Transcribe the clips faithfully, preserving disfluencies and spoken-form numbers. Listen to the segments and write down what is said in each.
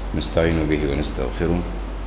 نستعين به ونستغفره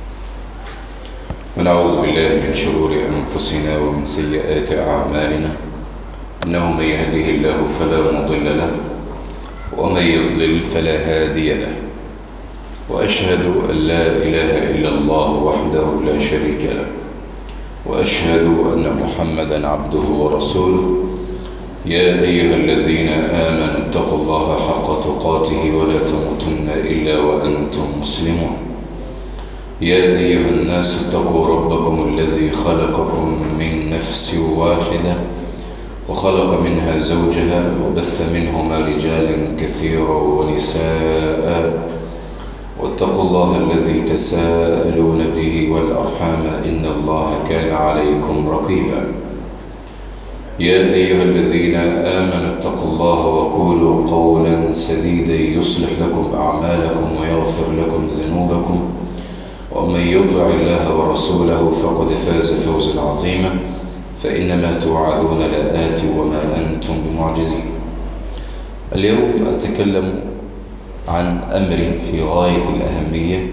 ونعوذ بالله من شرور أنفسنا ومن سيئات أعمالنا، إنه من يهده الله فلا مضل له ومن يضلل فلا هادي له، وأشهد أن لا إله إلا الله وحده لا شريك له، وأشهد أن محمدا عبده ورسوله. يا أيها الذين آمنوا اتقوا الله حق تقاته ولا تموتن إلا وأنتم مسلمون. يا أيها الناس اتقوا ربكم الذي خلقكم من نفس واحدة وخلق منها زوجها وبث منهما رجالا كثيرا ونساء، واتقوا الله الذي تساءلون به والأرحام إن الله كان عليكم رقيبا. يا أيها الذين آمنوا اتقوا الله وقولوا قولا سديدا يصلح لكم أعمالكم ويغفر لكم ذنوبكم، ومن يطع الله ورسوله فقد فاز فوزا عظيما. فإنما توعدون لآت وما أنتم بمعجزين. اليوم أتكلم عن أمر في غاية الأهمية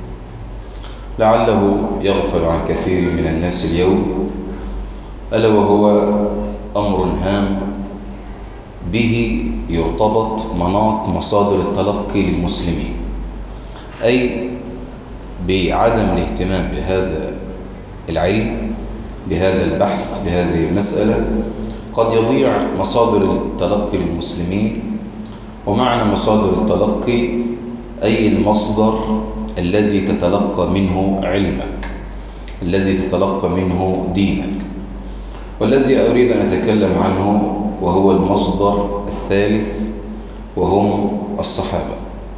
لعله يغفل عن كثير من الناس اليوم، ألا وهو أمر هام به يرتبط مناط مصادر التلقي للمسلمين، أي بعدم الاهتمام بهذا العلم، بهذا البحث، بهذه المسألة قد يضيع مصادر التلقي للمسلمين. ومعنى مصادر التلقي أي المصدر الذي تتلقى منه علمك، الذي تتلقى منه دينك. والذي أريد أن أتكلم عنه وهو المصدر الثالث وهم الصحابة.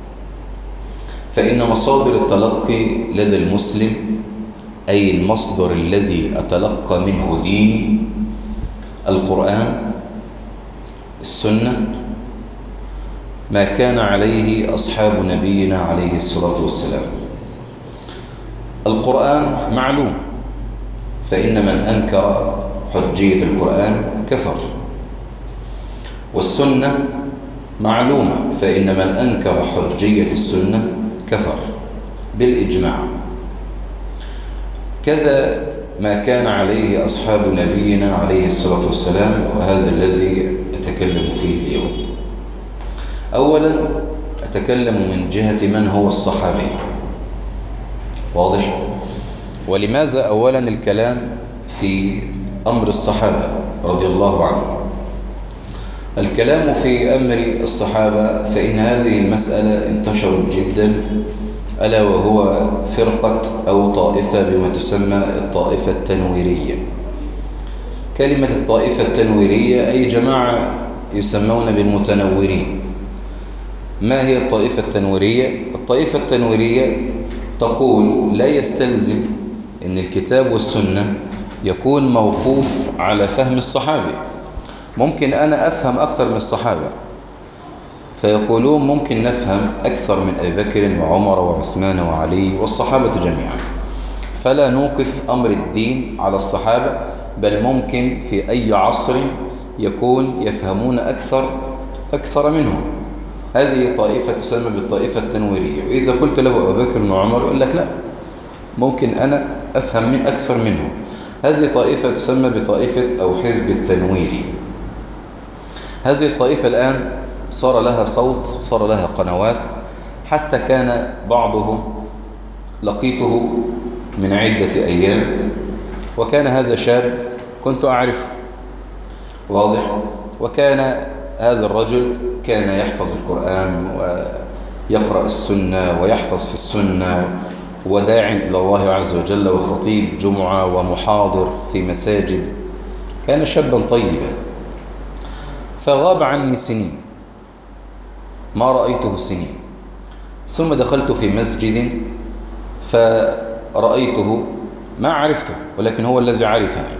فإن مصادر التلقي لدى المسلم أي المصدر الذي أتلقى منه ديني القرآن، السنة، ما كان عليه أصحاب نبينا عليه الصلاة والسلام. القرآن معلوم، فإن من أنكر حجية القرآن كفر. والسنة معلومة، فإن من أنكر حجية السنة كفر بالإجماع. كذا ما كان عليه أصحاب نبينا عليه الصلاة والسلام، وهذا الذي أتكلم فيه اليوم. أولا أتكلم من جهة من هو الصحابي. واضح؟ ولماذا أولا الكلام في أمر الصحابة رضي الله عنهم؟ الكلام في أمر الصحابة فإن هذه المسألة انتشرت جدا، ألا وهو فرقة أو طائفة بما تسمى الطائفة التنويرية. كلمة الطائفة التنويرية أي جماعة يسمون بالمتنورين. ما هي الطائفة التنويرية؟ الطائفة التنويرية تقول لا يستلزم أن الكتاب والسنة يكون موقوف على فهم الصحابي. ممكن أنا أفهم أكثر من الصحابة، فيقولون ممكن نفهم أكثر من أبي بكر وعمر وعثمان وعلي والصحابة جميعا، فلا نوقف أمر الدين على الصحابة، بل ممكن في أي عصر يكون يفهمون أكثر أكثر منهم. هذه طائفة تسمى بالطائفة التنويرية. وإذا قلت له أبو بكر وعمر يقول لك لا، ممكن أنا أفهم من أكثر منهم. هذه طائفة تسمى بطائفة أو حزب التنويري. هذه الطائفة الآن صار لها صوت، صار لها قنوات، حتى كان بعضهم لقيته من عدة أيام، وكان هذا شاب كنت أعرفه. واضح؟ وكان هذا الرجل كان يحفظ القرآن ويقرأ السنة ويحفظ في السنة، وداع إلى الله عز وجل، وخطيب جمعة ومحاضر في مساجد. كان شابا طيبا، فغاب عني سنين، ما رأيته سنين. ثم دخلت في مسجد فرأيته، ما عرفته ولكن هو الذي عرفني.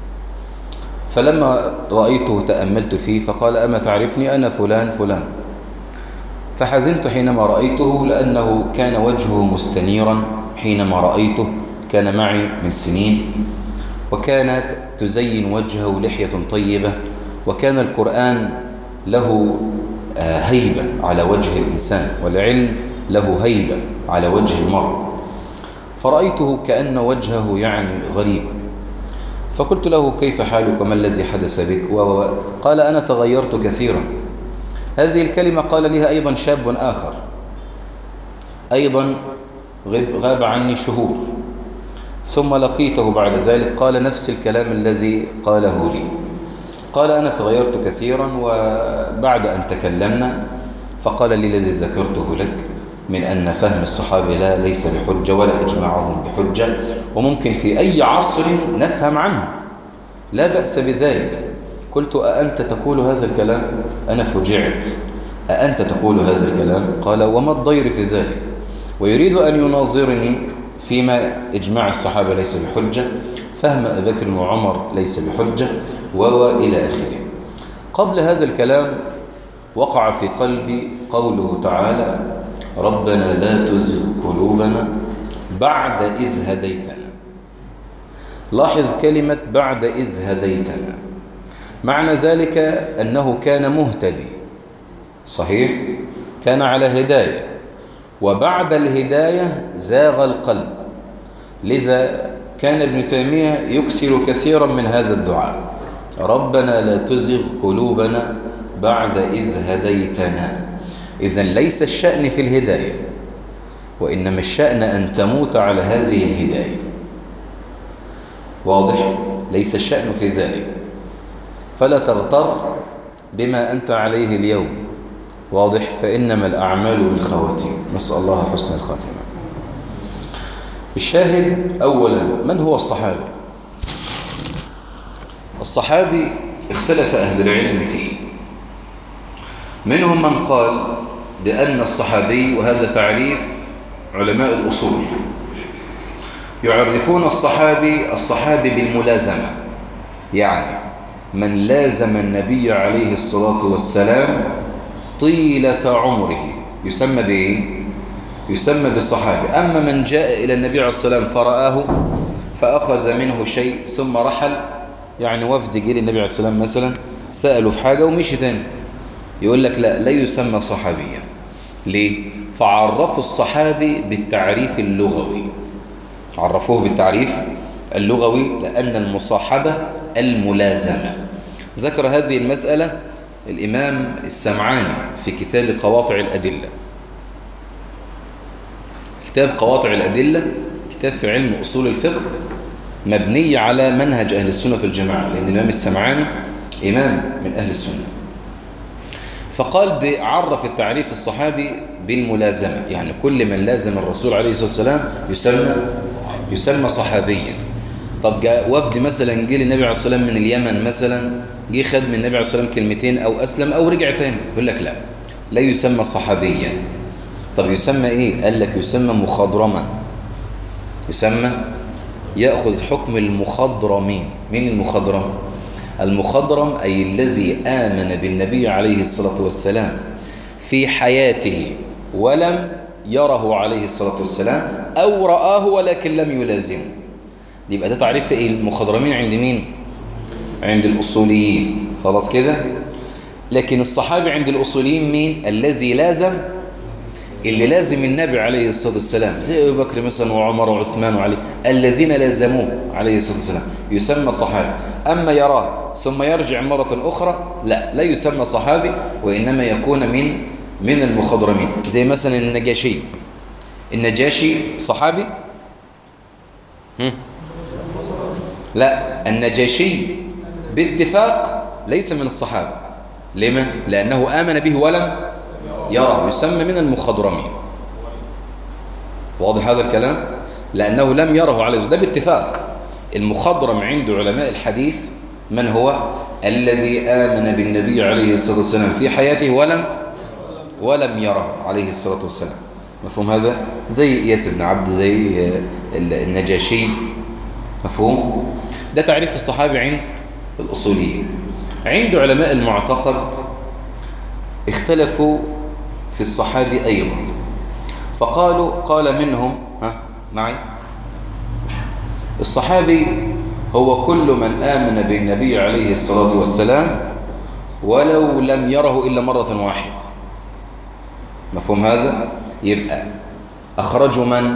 فلما رأيته تأملت فيه فقال أما تعرفني؟ أنا فلان فلان. فحزنت حينما رأيته، لأنه كان وجهه مستنيرا حينما رأيته. كان معي من سنين، وكانت تزين وجهه لحية طيبة، وكان القرآن له هيبة على وجه الإنسان. والعلم له هيبة على وجه المرء، فرأيته كأن وجهه يعني غريب، فقلت له كيف حالك وما الذي حدث بك؟ قال أنا تغيرت كثيرا. هذه الكلمة قال لها أيضا شاب آخر أيضا غاب عني شهور، ثم لقيته بعد ذلك قال نفس الكلام الذي قاله لي، قال أنا تغيرت كثيرا. وبعد أن تكلمنا فقال لي الذي ذكرته لك من أن فهم الصحابة لا ليس بحجة ولا إجماعهم بحجة، وممكن في أي عصر نفهم عنه، لا بأس بذلك. قلت أأنت تقول هذا الكلام؟ أنا فجعت، أأنت تقول هذا الكلام؟ قال وما الضير في ذلك؟ ويريد أن يناظرني فيما إجماع الصحابة ليس بحجة، فهم أبي بكر وعمر ليس بحجة، وإلى آخره. قبل هذا الكلام وقع في قلبي قوله تعالى ربنا لا تزغ قلوبنا بعد إذ هديتنا. لاحظ كلمة بعد إذ هديتنا، معنى ذلك أنه كان مهتدي صحيح، كان على هداية، وبعد الهداية زاغ القلب. لذا كان ابن تيمية يكثر كثيرا من هذا الدعاء ربنا لا تزغ قلوبنا بعد إذ هديتنا. إذن ليس الشأن في الهداية، وإنما الشأن أن تموت على هذه الهداية. واضح؟ ليس الشأن في ذلك، فلا تغتر بما أنت عليه اليوم. واضح؟ فإنما الأعمال بالخواتيم، نسأل الله حسن الخاتمة. الشاهد أولا، من هو الصحابي؟ الصحابي اختلف أهل العلم فيه، منهم من قال بأن الصحابي، وهذا تعريف علماء الأصول، يعرفون الصحابي الصحابي بالملازمة، يعني من لازم النبي عليه الصلاة والسلام طيلة عمره يسمى بإيه؟ يسمى بالصحابي. أما من جاء إلى النبي عليه الصلاة والسلام فرآه فأخذ منه شيء ثم رحل، يعني وفد جه للنبي عليه الصلاة والسلام مثلا سألوا في حاجة ومشي تاني، يقول لك لا لا يسمى صحابيا. ليه؟ فعرفوا الصحابي بالتعريف اللغوي، عرفوه بالتعريف اللغوي لأن المصاحبة الملازمة. ذكر هذه المسألة الإمام السمعاني في كتاب قواطع الأدلة. كتاب قواطع الأدلة كتاب في علم أصول الفقه مبني على منهج أهل السنة والجماعة، لأن الإمام السمعاني إمام من أهل السنة. فقال بعرف التعريف الصحابي بالملازمة، يعني كل من لازم الرسول عليه الصلاة والسلام يسمى يسمى صحابيا. طب جاء وفد مثلا جه للنبي عليه الصلاة والسلام من اليمن مثلا، جه خد من النبي عليه الصلاة والسلام كلمتين أو أسلم أو رجع تاني، يقول لك لا لا يسمى صحابيا. طب يسمى إيه؟ قال لك يسمى مخضرما، يسمى يأخذ حكم المخضرمين. مين المخضرم؟ المخضرم أي الذي آمن بالنبي عليه الصلاة والسلام في حياته ولم يره عليه الصلاة والسلام، أو رآه ولكن لم يلازمه. يبقى ده تعريف إيه المخضرمين عند مين؟ عند الأصوليين، خلاص كده. لكن الصحابي عند الأصوليين مين؟ الذي لازم، اللي لازم النبي عليه الصلاة والسلام، زي أبي بكر مثلا وعمر وعثمان وعلي، الذين لازموه عليه الصلاة والسلام يسمى صحابي. أما يراه ثم يرجع مرة أخرى لا لا يسمى صحابي، وإنما يكون من من المخضرمين. زي مثلا النجاشي. النجاشي صحابي؟ هم؟ لا، النجاشي باتفاق ليس من الصحابة. لما؟ لأنه آمن به ولم يرى، يسمى من المخضرمين. واضح هذا الكلام؟ لأنه لم يره عليه، ده باتفاق. المخضرم عند علماء الحديث من هو؟ الذي آمن بالنبي عليه الصلاة والسلام في حياته ولم ولم يره عليه الصلاة والسلام. مفهوم هذا؟ زي إياس بن عبد، زي النجاشي. مفهوم؟ ده تعريف الصحابي عند الأصوليين. عند علماء المعتقد اختلفوا في الصحابي أيضا، فقالوا قال منهم ها معي الصحابي هو كل من آمن بالنبي عليه الصلاة والسلام ولو لم يره إلا مرة واحدة. مفهوم هذا؟ يبقى أخرجوا من؟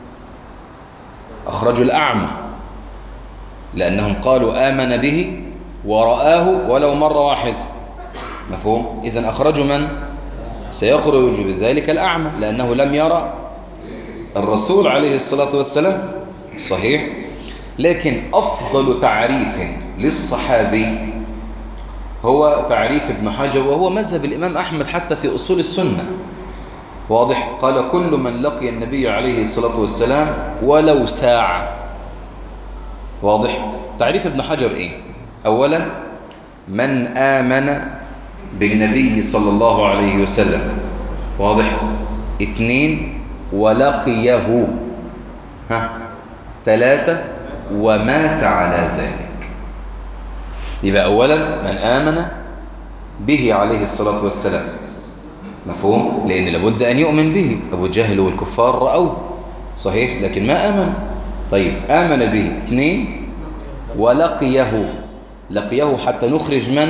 أخرجوا الأعمى، لأنهم قالوا آمن به ورآه ولو مرة واحدة. مفهوم؟ إذن أخرجوا من؟ سيخرج بذلك الأعمى لأنه لم يرى الرسول عليه الصلاة والسلام. صحيح؟ لكن أفضل تعريف للصحابي هو تعريف ابن حجر، وهو مذهب الإمام أحمد حتى في أصول السنة. واضح؟ قال كل من لقي النبي عليه الصلاة والسلام ولو ساعة. واضح؟ تعريف ابن حجر إيه؟ أولا من آمن بالنبي صلى الله عليه وسلم. واضح؟ اثنين ولقيه. ها؟ ثلاثة ومات على ذلك. يبقى أولا من آمن به عليه الصلاة والسلام. مفهوم؟ لأن لابد أن يؤمن به. أبو جهل والكفار رأوه. صحيح؟ لكن ما آمن. طيب آمن به. اثنين ولقيه. لقيه حتى نخرج من؟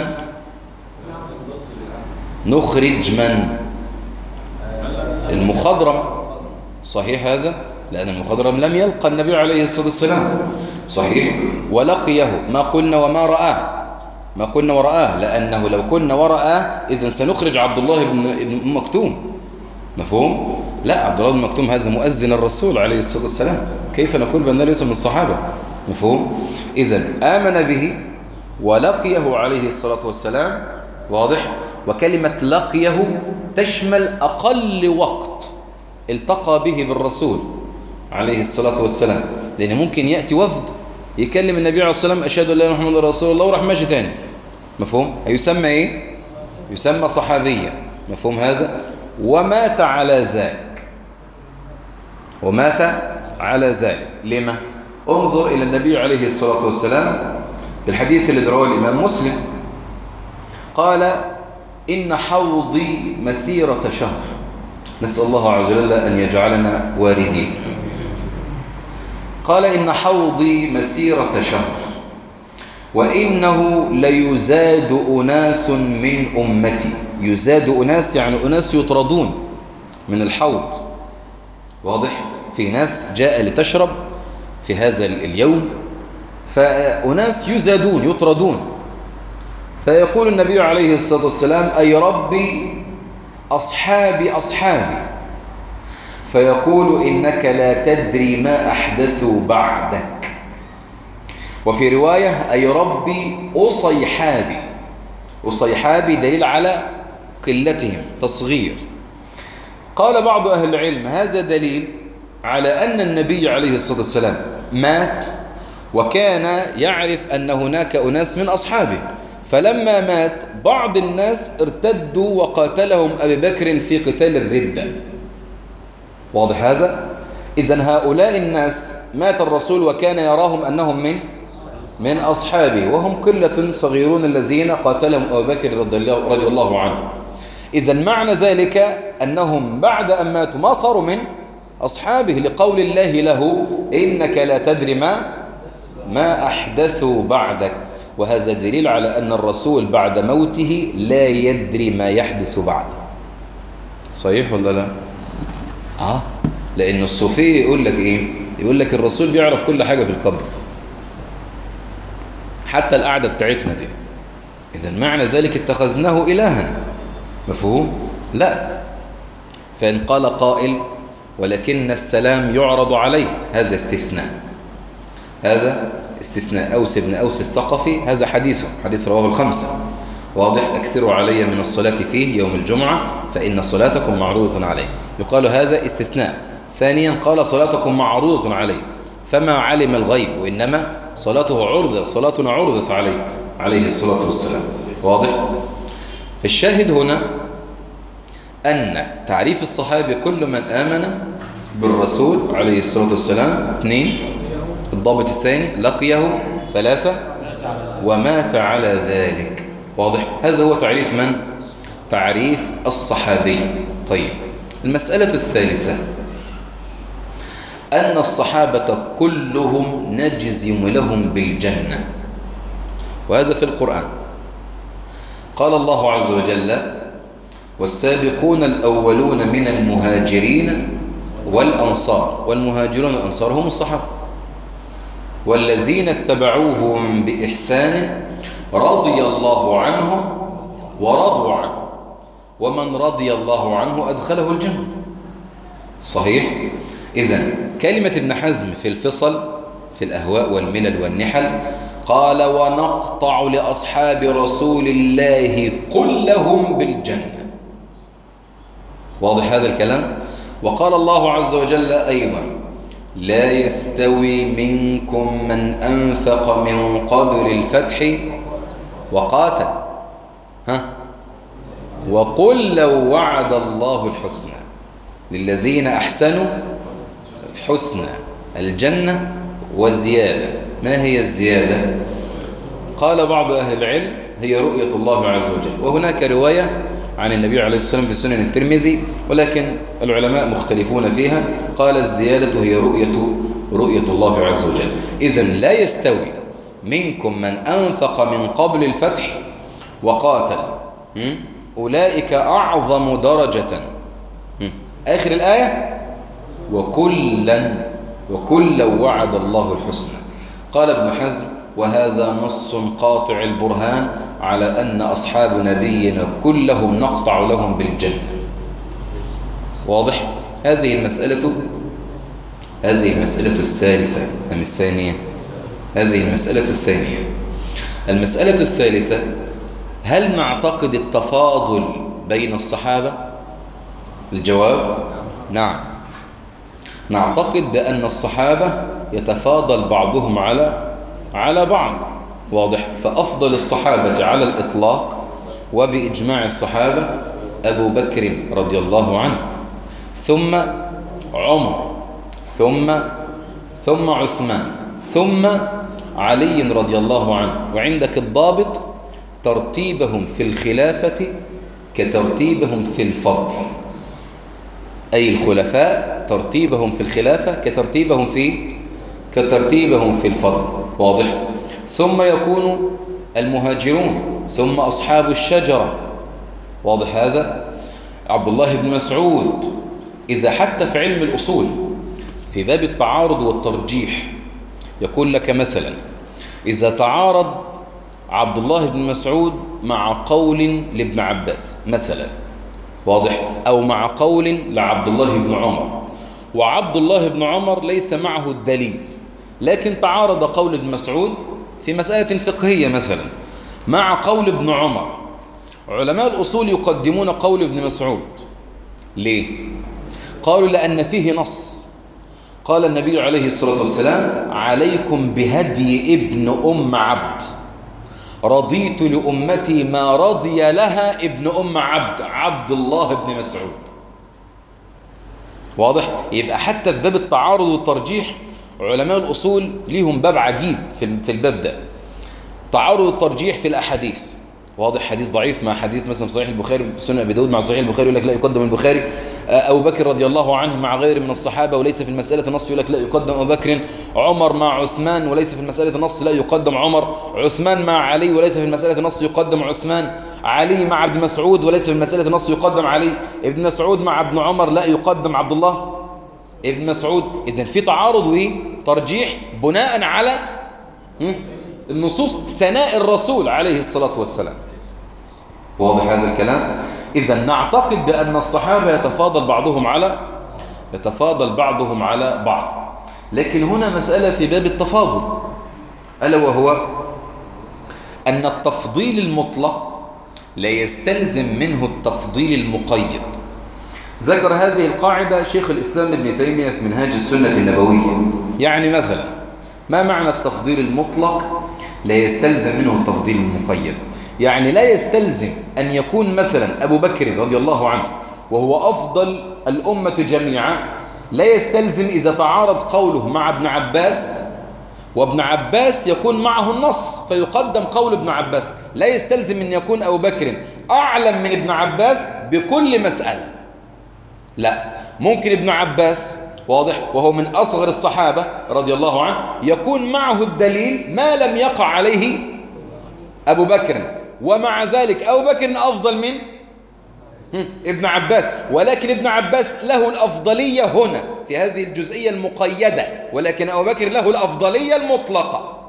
نخرج من؟ المخضرم. صحيح هذا؟ لأن المخضرم لم يلقى النبي عليه الصلاة والسلام. صحيح؟ ولقيه. ما قلنا وما رآه، ما كنا ورآه، لأنه لو كنا ورآه إذن سنخرج عبد الله بن ابن أم مكتوم. مفهوم؟ لا، عبد الله بن مكتوم هذا مؤذن الرسول عليه الصلاة والسلام، كيف نقول بأنه ليس من الصحابة؟ مفهوم؟ إذن آمن به ولقيه عليه الصلاة والسلام. واضح؟ وكلمة لقيه تشمل أقل وقت التقى به بالرسول عليه الصلاة والسلام، لأن ممكن يأتي وفد يكلم النبي عليه الصلاة والسلام أشهد أن لا إله إلا الله محمد رسول الله وراح ماشي تاني. مفهوم؟ يسمى إيه؟ يسمى صحابيا. مفهوم هذا؟ ومات على ذلك. ومات على ذلك. لما؟ انظر إلى النبي عليه الصلاة والسلام الحديث الذي رواه الإمام مسلم، قال إن حوضي مسيرة شهر. نسأل الله عز وجل أن يجعلنا واردين. قال إن حوضي مسيرة شهر وإنه ليزاد أناس من أمتي. يزاد أناس يعني أناس يطردون من الحوض. واضح؟ في ناس جاء لتشرب في هذا اليوم، فأناس يزادون يطردون. فيقول النبي عليه الصلاة والسلام أي ربي أصحابي أصحابي، فيقول إنك لا تدري ما أحدثوا بعدك. وفي رواية أي ربي أصيحابي. أصيحابي دليل على قلتهم، تصغير. قال بعض أهل العلم هذا دليل على أن النبي عليه الصلاة والسلام مات وكان يعرف أن هناك أناس من أصحابه، فلما مات بعض الناس ارتدوا وقاتلهم أبي بكر في قتال الردة. واضح هذا؟ إذن هؤلاء الناس مات الرسول وكان يراهم أنهم من من أصحابه، وهم قلة صغيرون الذين قاتلهم أبو بكر رضي الله عنه. إذن معنى ذلك أنهم بعد أن ماتوا ما صاروا من أصحابه، لقول الله له إنك لا تدري ما ما أحدثوا بعدك. وهذا دليل على أن الرسول بعد موته لا يدري ما يحدث بعده. صحيح ولا لا؟ آه لأن الصوفية يقول لك إيه؟ يقول لك الرسول بيعرف كل حاجة في القبر، حتى القعدة بتاعتنا دي. إذن معنى ذلك اتخذناه إلها. مفهوم؟ لا. فإن قال قائل ولكن السلام يعرض عليه، هذا استثناء. هذا استثناء. أوس بن أوس الثقفي هذا حديثه، حديث رواه الخمسة. واضح؟ أكثروا علي من الصلاة فيه يوم الجمعة فإن صلاتكم معروضة عليه. يقال هذا استثناء. ثانيا قال صلاتكم معروضة عليه، فما علم الغيب، وإنما صلاته عرضة، صلاتنا عرضت عليه عليه الصلاة والسلام. واضح؟ فالشاهد هنا أن تعريف الصحابي كل من آمن بالرسول عليه الصلاة والسلام. اثنين الضابط الثاني لقيه. ثلاثة ومات على ذلك. واضح؟ هذا هو تعريف من؟ تعريف الصحابي. طيب المسألة الثالثة أن الصحابة كلهم نجزم لهم بالجنة، وهذا في القرآن. قال الله عز وجل والسابقون الأولون من المهاجرين والأنصار، والمهاجرون والأنصار هم الصحابة، والذين اتبعوهم بإحسان رضي الله عنهم ورضوا عنه، ومن رضي الله عنه أدخله الجنة. صحيح؟ إذن كلمة ابن حزم في الفصل في الأهواء والملل والنحل قال: ونقطع لأصحاب رسول الله كلهم بالجنة. واضح هذا الكلام؟ وقال الله عز وجل أيضا: لا يستوي منكم من أنفق من قبل الفتح وقاتل ها وقل لو وعد الله الحسنى للذين أحسنوا الحسنى الجنة وزيادة. ما هي الزيادة؟ قال بعض أهل العلم: هي رؤية الله عز وجل. وهناك رواية عن النبي عليه الصلاة والسلام في سنن الترمذي، ولكن العلماء مختلفون فيها. قال: الزيادة هي رؤية رؤية الله عز وجل. إذن لا يستوي منكم من أنفق من قبل الفتح وقاتل، أولئك أعظم درجة. آخر الآية: وكلا وكلا وعد الله الحسنى. قال ابن حزم: وهذا نص قاطع البرهان على أن أصحاب نبينا كلهم نقطع لهم بالجنة. واضح؟ هذه المسألة هذه المسألة الثالثة أم الثانية؟ هذه المسألة الثانية. المسألة الثالثة: هل نعتقد التفاضل بين الصحابة؟ الجواب: نعم، نعتقد بأن الصحابة يتفاضل بعضهم على على بعض. واضح؟ فأفضل الصحابة على الإطلاق وبإجماع الصحابة أبو بكر رضي الله عنه، ثم عمر، ثم ثم عثمان، ثم علي رضي الله عنه. وعندك الضابط: ترتيبهم في الخلافة كترتيبهم في الفضل، أي الخلفاء ترتيبهم في الخلافة كترتيبهم في كترتيبهم في الفضل. واضح؟ ثم يكون المهاجرون، ثم أصحاب الشجرة. واضح هذا؟ عبد الله بن مسعود. إذا حتى في علم الأصول في باب التعارض والترجيح يقول لك مثلا: إذا تعارض عبد الله بن مسعود مع قول لابن عباس مثلا، واضح، أو مع قول لعبد الله بن عمر، وعبد الله بن عمر ليس معه الدليل، لكن تعارض قول ابن مسعود في مسألة فقهية مثلا مع قول ابن عمر، علماء الأصول يقدمون قول ابن مسعود. ليه؟ قالوا: لأن فيه نص. قال النبي عليه الصلاة والسلام: عليكم بهدي ابن أم عبد، رضيت لأمتي ما رضي لها ابن أم عبد، عبد الله بن مسعود. واضح؟ يبقى حتى في باب التعارض والترجيح علماء الأصول ليهم باب عجيب في الباب ده. تعارض الترجيح في الأحاديث. واضح؟ حديث ضعيف مع حديث مثلا صحيح البخاري، سنن أبي داود مع صحيح البخاري، يقول لك لا يقدم البخاري. أبو بكر رضي الله عنه مع غير من الصحابة وليس في المسألة نص، يقول لك لا يقدم أبو بكر. عمر مع عثمان وليس في المسألة نص، لا يقدم عمر. عثمان مع علي وليس في المسألة نص، يقدم عثمان. علي مع ابن مسعود وليس في المسألة نص، يقدم علي. ابن مسعود مع ابن عمر، لا يقدم عبد الله ابن مسعود. إذن في تعارض وإيه؟ ترجيح بناء على النصوص ثناء الرسول عليه الصلاة والسلام. واضح هذا الكلام؟ إذن نعتقد بأن الصحابة يتفاضل بعضهم على يتفاضل بعضهم على بعض. لكن هنا مسألة في باب التفاضل، ألا وهو أن التفضيل المطلق لا يستلزم منه التفضيل المقيد. ذكر هذه القاعدة شيخ الإسلام ابن تيمية في منهاج السنة النبوية. يعني مثلا ما معنى التفضيل المطلق لا يستلزم منه التفضيل المقيد؟ يعني لا يستلزم أن يكون مثلا أبو بكر رضي الله عنه وهو أفضل الأمة جميعا، لا يستلزم إذا تعارض قوله مع ابن عباس وابن عباس يكون معه النص فيقدم قول ابن عباس، لا يستلزم أن يكون أبو بكر أعلم من ابن عباس بكل مسألة. لا، ممكن ابن عباس واضح وهو من أصغر الصحابة رضي الله عنه يكون معه الدليل ما لم يقع عليه أبو بكر، ومع ذلك أبو بكر أفضل من ابن عباس، ولكن ابن عباس له الأفضلية هنا في هذه الجزئية المقيدة، ولكن أبو بكر له الأفضلية المطلقة.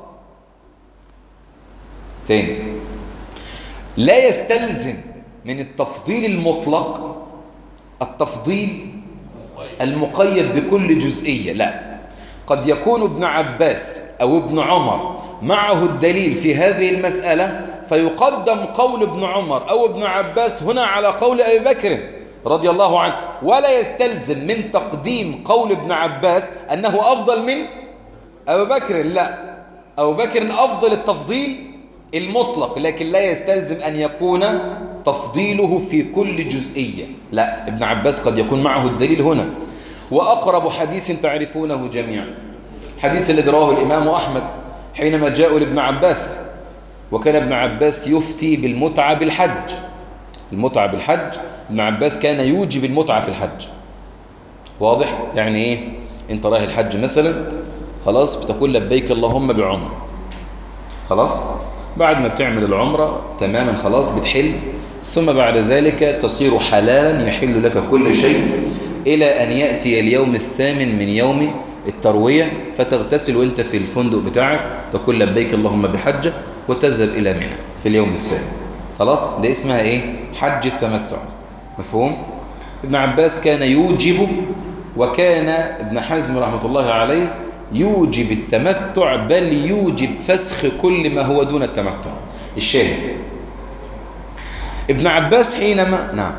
تاني، لا يستلزم من التفضيل المطلق التفضيل المقيد بكل جزئية، لا، قد يكون ابن عباس أو ابن عمر معه الدليل في هذه المسألة فيقدم قول ابن عمر أو ابن عباس هنا على قول أبي بكر رضي الله عنه، ولا يستلزم من تقديم قول ابن عباس أنه أفضل من أبي بكر، لا، أبو بكر أفضل التفضيل المطلق، لكن لا يستلزم أن يكون تفضيله في كل جزئية، لا، ابن عباس قد يكون معه الدليل هنا. وأقرب حديث تعرفونه جميعا حديث الذي رواه الإمام أحمد حينما جاءوا لابن عباس، وكان ابن عباس يفتي بالمتعة بالحج. المتعة بالحج، ابن عباس كان يوجب المتعة في الحج. واضح؟ يعني ايه؟ انت رايح الحج مثلا، خلاص بتقول لبيك اللهم بعمر، خلاص بعد ما بتعمل العمرة تماما خلاص بتحل، ثم بعد ذلك تصير حلالا يحل لك كل شيء إلى أن يأتي اليوم الثامن من يوم التروية، فتغتسل وانت في الفندق بتاعك تقول لبيك اللهم بحجة وتذهب إلى منى في اليوم الثامن. خلاص ده اسمها ايه؟ حج التمتع. مفهوم؟ ابن عباس كان يوجب، وكان ابن حزم رحمة الله عليه يوجب التمتع، بل يوجب فسخ كل ما هو دون التمتع. الشاهد ابن عباس حينما نعم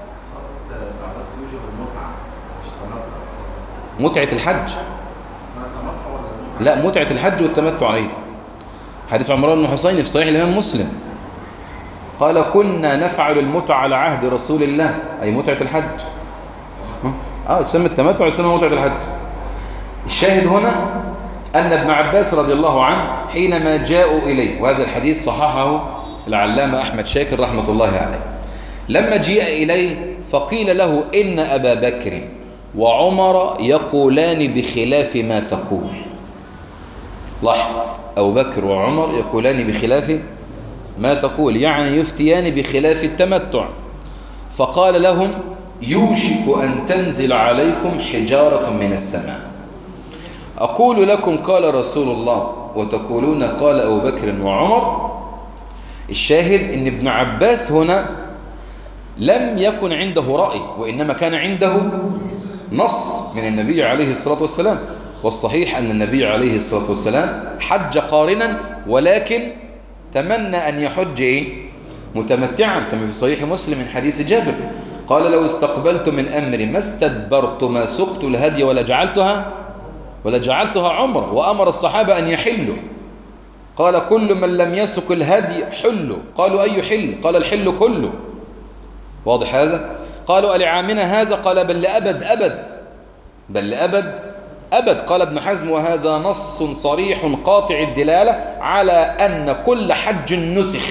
متعة الحج، لا، متعة الحج والتمتع أيضا. حديث عمران بن حسين في صحيح الإمام مسلم قال كنا نفعل المتعة على عهد رسول الله، أي متعة الحج. اه يسمى التمتع يسمى متعة الحج. الشاهد هنا أن ابن عباس رضي الله عنه حينما جاءوا إليه، وهذا الحديث صححه العلامة أحمد شاكر رحمة الله عليه، لما جاء إليه فقيل له إن أبا بكر وعمر يقولان بخلاف ما تقول. لاحظ، أبو بكر وعمر يقولان بخلاف ما تقول، يعني يفتيان بخلاف التمتع. فقال لهم يوشك أن تنزل عليكم حجارة من السماء، أقول لكم قال رسول الله وتقولون قال أبو بكر وعمر. الشاهد إن ابن عباس هنا لم يكن عنده رأي، وإنما كان عنده نص من النبي عليه الصلاة والسلام. والصحيح أن النبي عليه الصلاة والسلام حج قارنا، ولكن تمنى أن يحج إيه؟ متمتعا، كما في صحيح مسلم من حديث جابر قال لو استقبلت من أمري ما استدبرت ما سقت الهدي ولا جعلتها ولا جعلتها عمرة. وأمر الصحابة أن يحلوا، قال كل من لم يسق الهدي حلوا. قالوا أي حل؟ قال الحل كله. واضح هذا؟ قالوا ألعامنا هذا؟ قال بل لأبد أبد بل لأبد أبد. قال ابن حزم وهذا نص صريح قاطع الدلالة على أن كل حج نسخ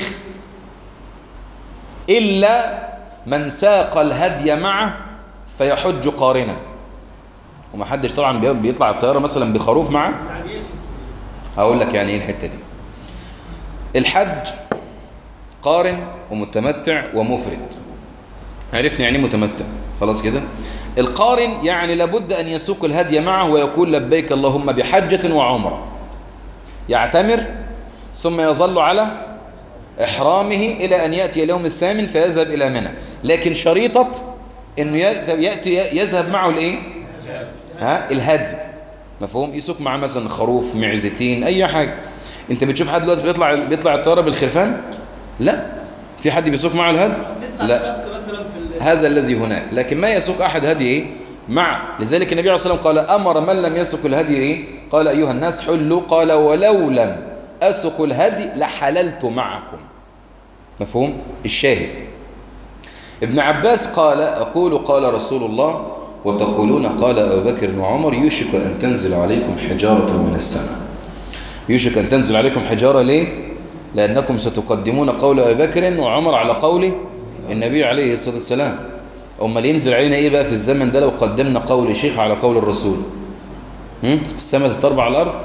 إلا من ساق الهدي معه فيحج قارنا. وما حدش طبعا بيطلع الطيارة مثلا بخروف معه. هقول لك يعني ايه الحتة دي. الحج قارن ومتمتع ومفرد. عرفنا يعني متمتع خلاص كده. القارن يعني لابد أن يسوق الهدي معه ويقول لبيك اللهم بحجة وعمرة، يعتمر ثم يظل على إحرامه إلى أن يأتي اليوم الثامن فيذهب إلى منى. لكن شريطة أنه يأتي يذهب معه الإيه؟ ها؟ الهدي. مفهوم؟ يسوق معه مثلا خروف، معزتين، أي حاجة. أنت بتشوف حد دلوقتي بيطلع بيطلع الطيارة بالخرفان؟ لا. في حد بيسوق معه الهدي؟ لا. هذا الذي هناك. لكن ما يسوق أحد هدي إيه؟ مع. لذلك النبي عليه الصلاة والسلام قال أمر من لم يسوق الهدي إيه؟ قال أيها الناس حلوا. قال ولو لم أسوق الهدي لحللت معكم. مفهوم؟ الشاهد ابن عباس قال أقول قال رسول الله وتقولون قال أبو بكر وعمر يوشك أن تنزل عليكم حجارة من السماء. يوشك أن تنزل عليكم حجارة ليه؟ لأنكم ستقدمون قول أبي بكر وعمر على قول النبي عليه الصلاة والسلام. أمال ينزل علينا إيه بقى في الزمن ده لو قدمنا قول شيخ على قول الرسول؟ هم؟ السماء تتربع على الأرض؟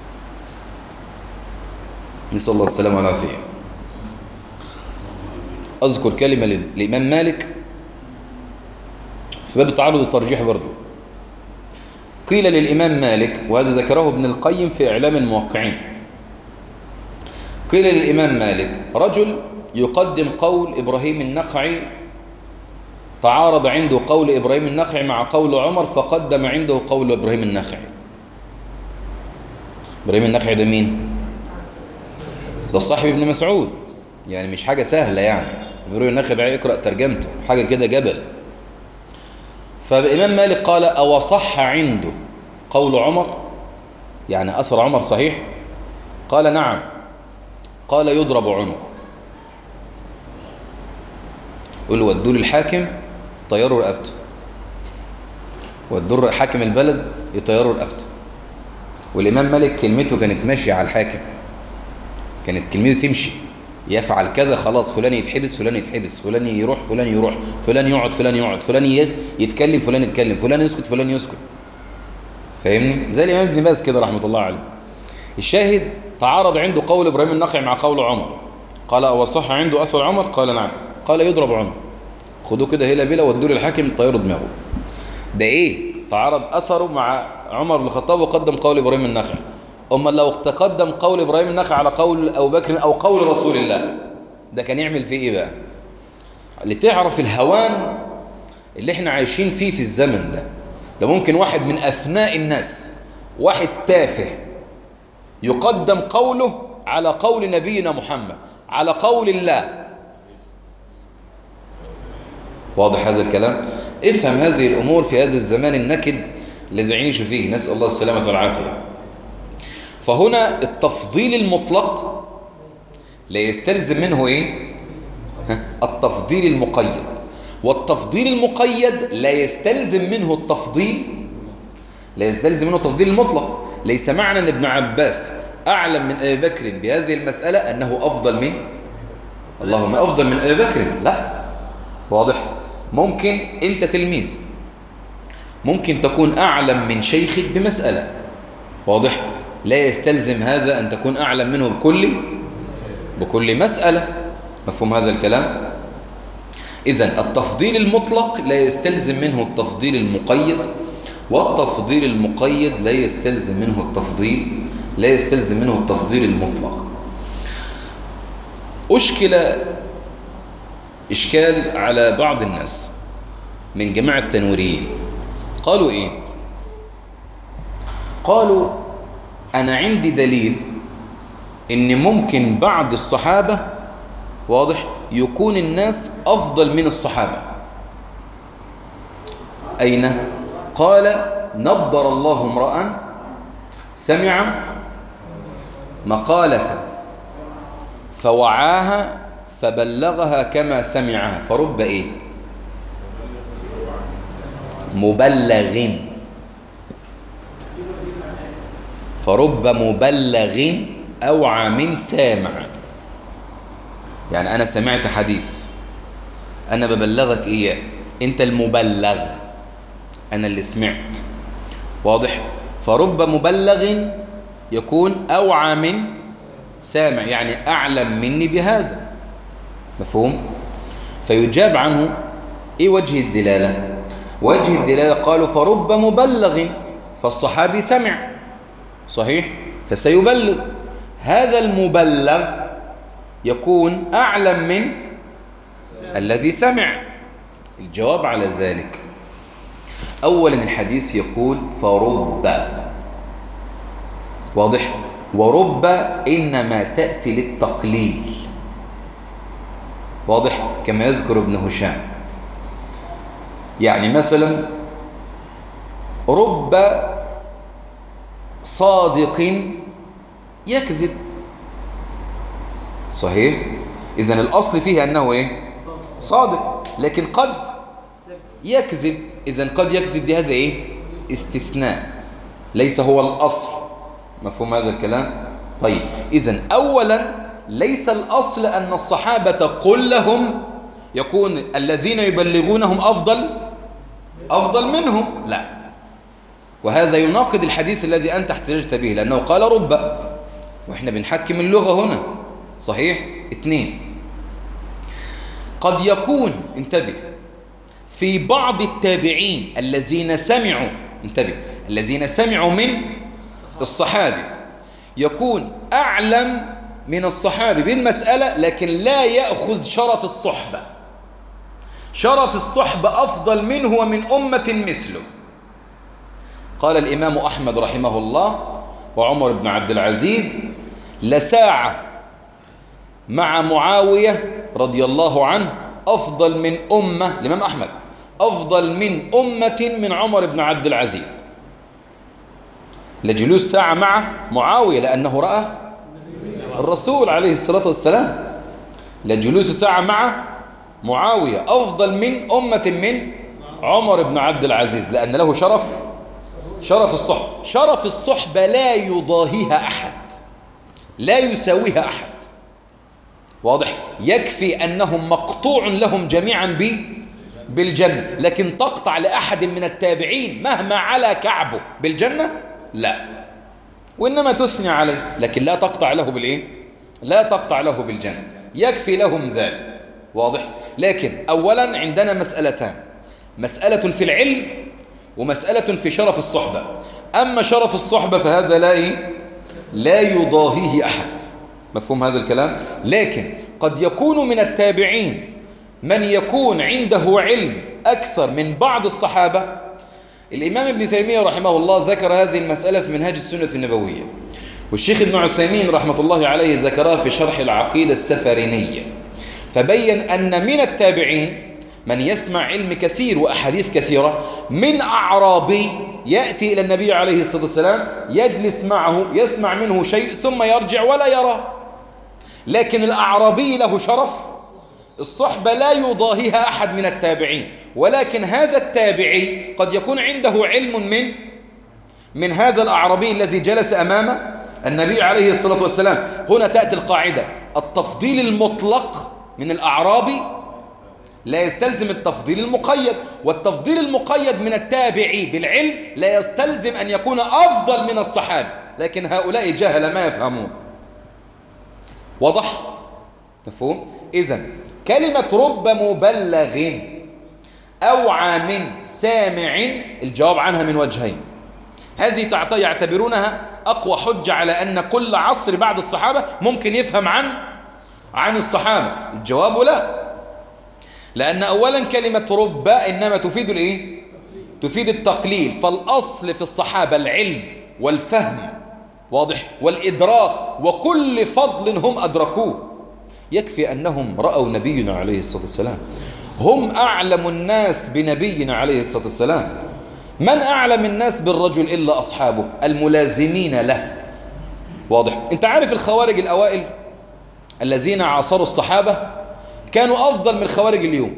نسأل الله السلامة والعافية. أذكر كلمة للإمام مالك في باب التعارض والترجيح برضو. قيل للإمام مالك، وهذا ذكره ابن القيم في إعلام الموقعين، قيل للإمام مالك رجل يقدم قول إبراهيم النخعي، تعارض عنده قول إبراهيم النخعي مع قول عمر فقدم عنده قول إبراهيم النخعي. إبراهيم النخعي ده مين؟ ده صاحب ابن مسعود، يعني مش حاجة سهلة يعني. إبراهيم النخعي ده اقرأ ترجمته، حاجة كده جبل. فالإمام مالك قال أو صح عنده قول عمر، يعني أثر عمر صحيح؟ قال نعم. قال يضرب عنقه. يقول له ودوا للحاكم طيروا رقبته، ودوا حاكم البلد يطيروا رقبته. والإمام مالك كلمته كانت ماشية على الحاكم، كانت كلمته تمشي، يفعل كذا خلاص فلان يتحبس فلان يتحبس، فلان يروح فلان يروح، فلان يقعد فلان يقعد، فلان يتكلم فلان يتكلم، فلان يسكت فلان يسكت. فاهمني؟ زي الإمام ابن باز كده رحمة الله عليه. الشاهد تعارض عنده قول إبراهيم النخعي مع قول عمر، قال أو صح عنده أثر عمر؟ قال نعم. قال يضرب عنه، خدوه كده هلا بلا ودوا للحاكم طيروا دماغه. ده ايه؟ تعارض اثره مع عمر بن الخطاب وقدم قول ابراهيم النخعي. اما لو تقدم قول ابراهيم النخعي على قول ابو بكر او قول رسول الله، ده كان يعمل فيه ايه بقى؟ لتعرف الهوان اللي احنا عايشين فيه في الزمن ده. ده ممكن واحد من اثناء الناس، واحد تافه، يقدم قوله على قول نبينا محمد، على قول الله. واضح هذا الكلام؟ افهم هذه الأمور في هذا الزمان النكد الذي نعيش فيه، نسأل الله السلامة والعافية. فهنا التفضيل المطلق لا يستلزم منه ايه؟ التفضيل المقيد، والتفضيل المقيد لا يستلزم منه التفضيل لا يستلزم منه التفضيل المطلق. ليس معنى ان ابن عباس أعلم من أبي بكر بهذه المسألة أنه أفضل من اللهم أفضل من أبي بكر، لا. واضح؟ ممكن أنت تلميذ، ممكن تكون أعلم من شيخك بمسألة، واضح؟ لا يستلزم هذا أن تكون أعلم منه بكل بكل مسألة. مفهوم هذا الكلام؟ إذن التفضيل المطلق لا يستلزم منه التفضيل المقيد، والتفضيل المقيد لا يستلزم منه التفضيل لا يستلزم منه التفضيل المطلق. أشكل إشكال على بعض الناس من جماعة التنويريين. قالوا إيه؟ قالوا أنا عندي دليل إن ممكن بعض الصحابة، واضح، يكون الناس أفضل من الصحابة. أين؟ قال نضر الله امرأ سمع مقالة فوعاها فبلغها كما سمعها فرب إيه؟ مبلغ. فرب مبلغ أوعى من سامع. يعني أنا سمعت حديث، أنا ببلغك إياه، أنت المبلغ، أنا اللي سمعت. واضح؟ فرب مبلغ يكون أوعى من سامع، يعني أعلم مني بهذا. مفهوم؟ فيجاب عنه إيه وجه الدلالة؟ وجه الدلالة قالوا فرب مبلغ، فالصحابي سمع صحيح فسيبلغ، هذا المبلغ يكون أعلم من الذي سمع. الجواب على ذلك أولا الحديث يقول فرب، واضح؟ ورب إنما تأتي للتقليل، واضح؟ كما يذكر ابن هشام. يعني مثلا رب صادق يكذب، صحيح؟ إذن الأصل فيه أنه إيه؟ صادق، لكن قد يكذب. إذن قد يكذب بهذا إيه؟ استثناء، ليس هو الأصل. مفهوم هذا الكلام؟ طيب، إذن أولا ليس الأصل أن الصحابة كلهم يكون الذين يبلغونهم أفضل أفضل منهم، لا. وهذا يناقض الحديث الذي أنت احتججت به، لأنه قال رب، وإحنا بنحكم اللغة هنا، صحيح؟ اثنين، قد يكون، انتبه، في بعض التابعين الذين سمعوا، انتبه، الذين سمعوا من الصحابي يكون أعلم من الصحابي بالمسألة، لكن لا يأخذ شرف الصحبة. شرف الصحبة أفضل منه ومن أمة مثله. قال الإمام أحمد رحمه الله وعمر بن عبد العزيز: لساعة مع معاوية رضي الله عنه أفضل من أمة، الإمام أحمد أفضل من أمة من عمر بن عبد العزيز. لجلوس ساعة مع معاوية لأنه رأى الرسول عليه الصلاة والسلام. لجلوس ساعة مع معاوية أفضل من أمة من عمر بن عبد العزيز، لأن له شرف شرف الصحبة. شرف الصحبة لا يضاهيها أحد، لا يساويها أحد. واضح؟ يكفي أنهم مقطوع لهم جميعا ب بالجنة، لكن تقطع لأحد من التابعين مهما على كعبه بالجنة؟ لا. وإنما تثني عليه، لكن لا تقطع له بالإيه؟ لا تقطع له بالجنة، يكفي لهم ذلك. واضح؟ لكن أولا عندنا مسألتان: مسألة في العلم ومسألة في شرف الصحبة. أما شرف الصحبة فهذا لا إيه؟ لا يضاهيه أحد. مفهوم هذا الكلام؟ لكن قد يكون من التابعين من يكون عنده علم أكثر من بعض الصحابة. الإمام ابن تيمية رحمه الله ذكر هذه المسألة في منهاج السنة النبوية، والشيخ ابن عثيمين رحمة الله عليه ذكرها في شرح العقيدة السفرينية، فبين أن من التابعين من يسمع علم كثير وأحاديث كثيرة من أعرابي يأتي إلى النبي عليه الصلاة والسلام يجلس معه يسمع منه شيء ثم يرجع ولا يراه. لكن الأعرابي له شرف الصحبة لا يضاهيها أحد من التابعين، ولكن هذا التابعي قد يكون عنده علم من من هذا الأعرابي الذي جلس أمام النبي عليه الصلاة والسلام. هنا تأتي القاعدة: التفضيل المطلق من الأعرابي لا يستلزم التفضيل المقيد، والتفضيل المقيد من التابعي بالعلم لا يستلزم أن يكون أفضل من الصحابة، لكن هؤلاء جهل ما يفهمون. واضح؟ مفهوم؟ إذن كلمة رب مبلغ أوعى من سامع الجواب عنها من وجهين. هذه يعتبرونها أقوى حجة على أن كل عصر بعد الصحابة ممكن يفهم عن عن الصحابة. الجواب لا، لأن أولا كلمة رب إنما تفيد الإيه؟ تفيد التقليل، فالأصل في الصحابة العلم والفهم، واضح، والإدراك، وكل فضل هم أدركوه. يكفي أنهم رأوا نبينا عليه الصلاة والسلام، هم أعلم الناس بنبينا عليه الصلاة والسلام. من أعلم الناس بالرجل إلا أصحابه الملازمين له. واضح؟ أنت عارف الخوارج الأوائل الذين عاصروا الصحابة كانوا أفضل من الخوارج اليوم.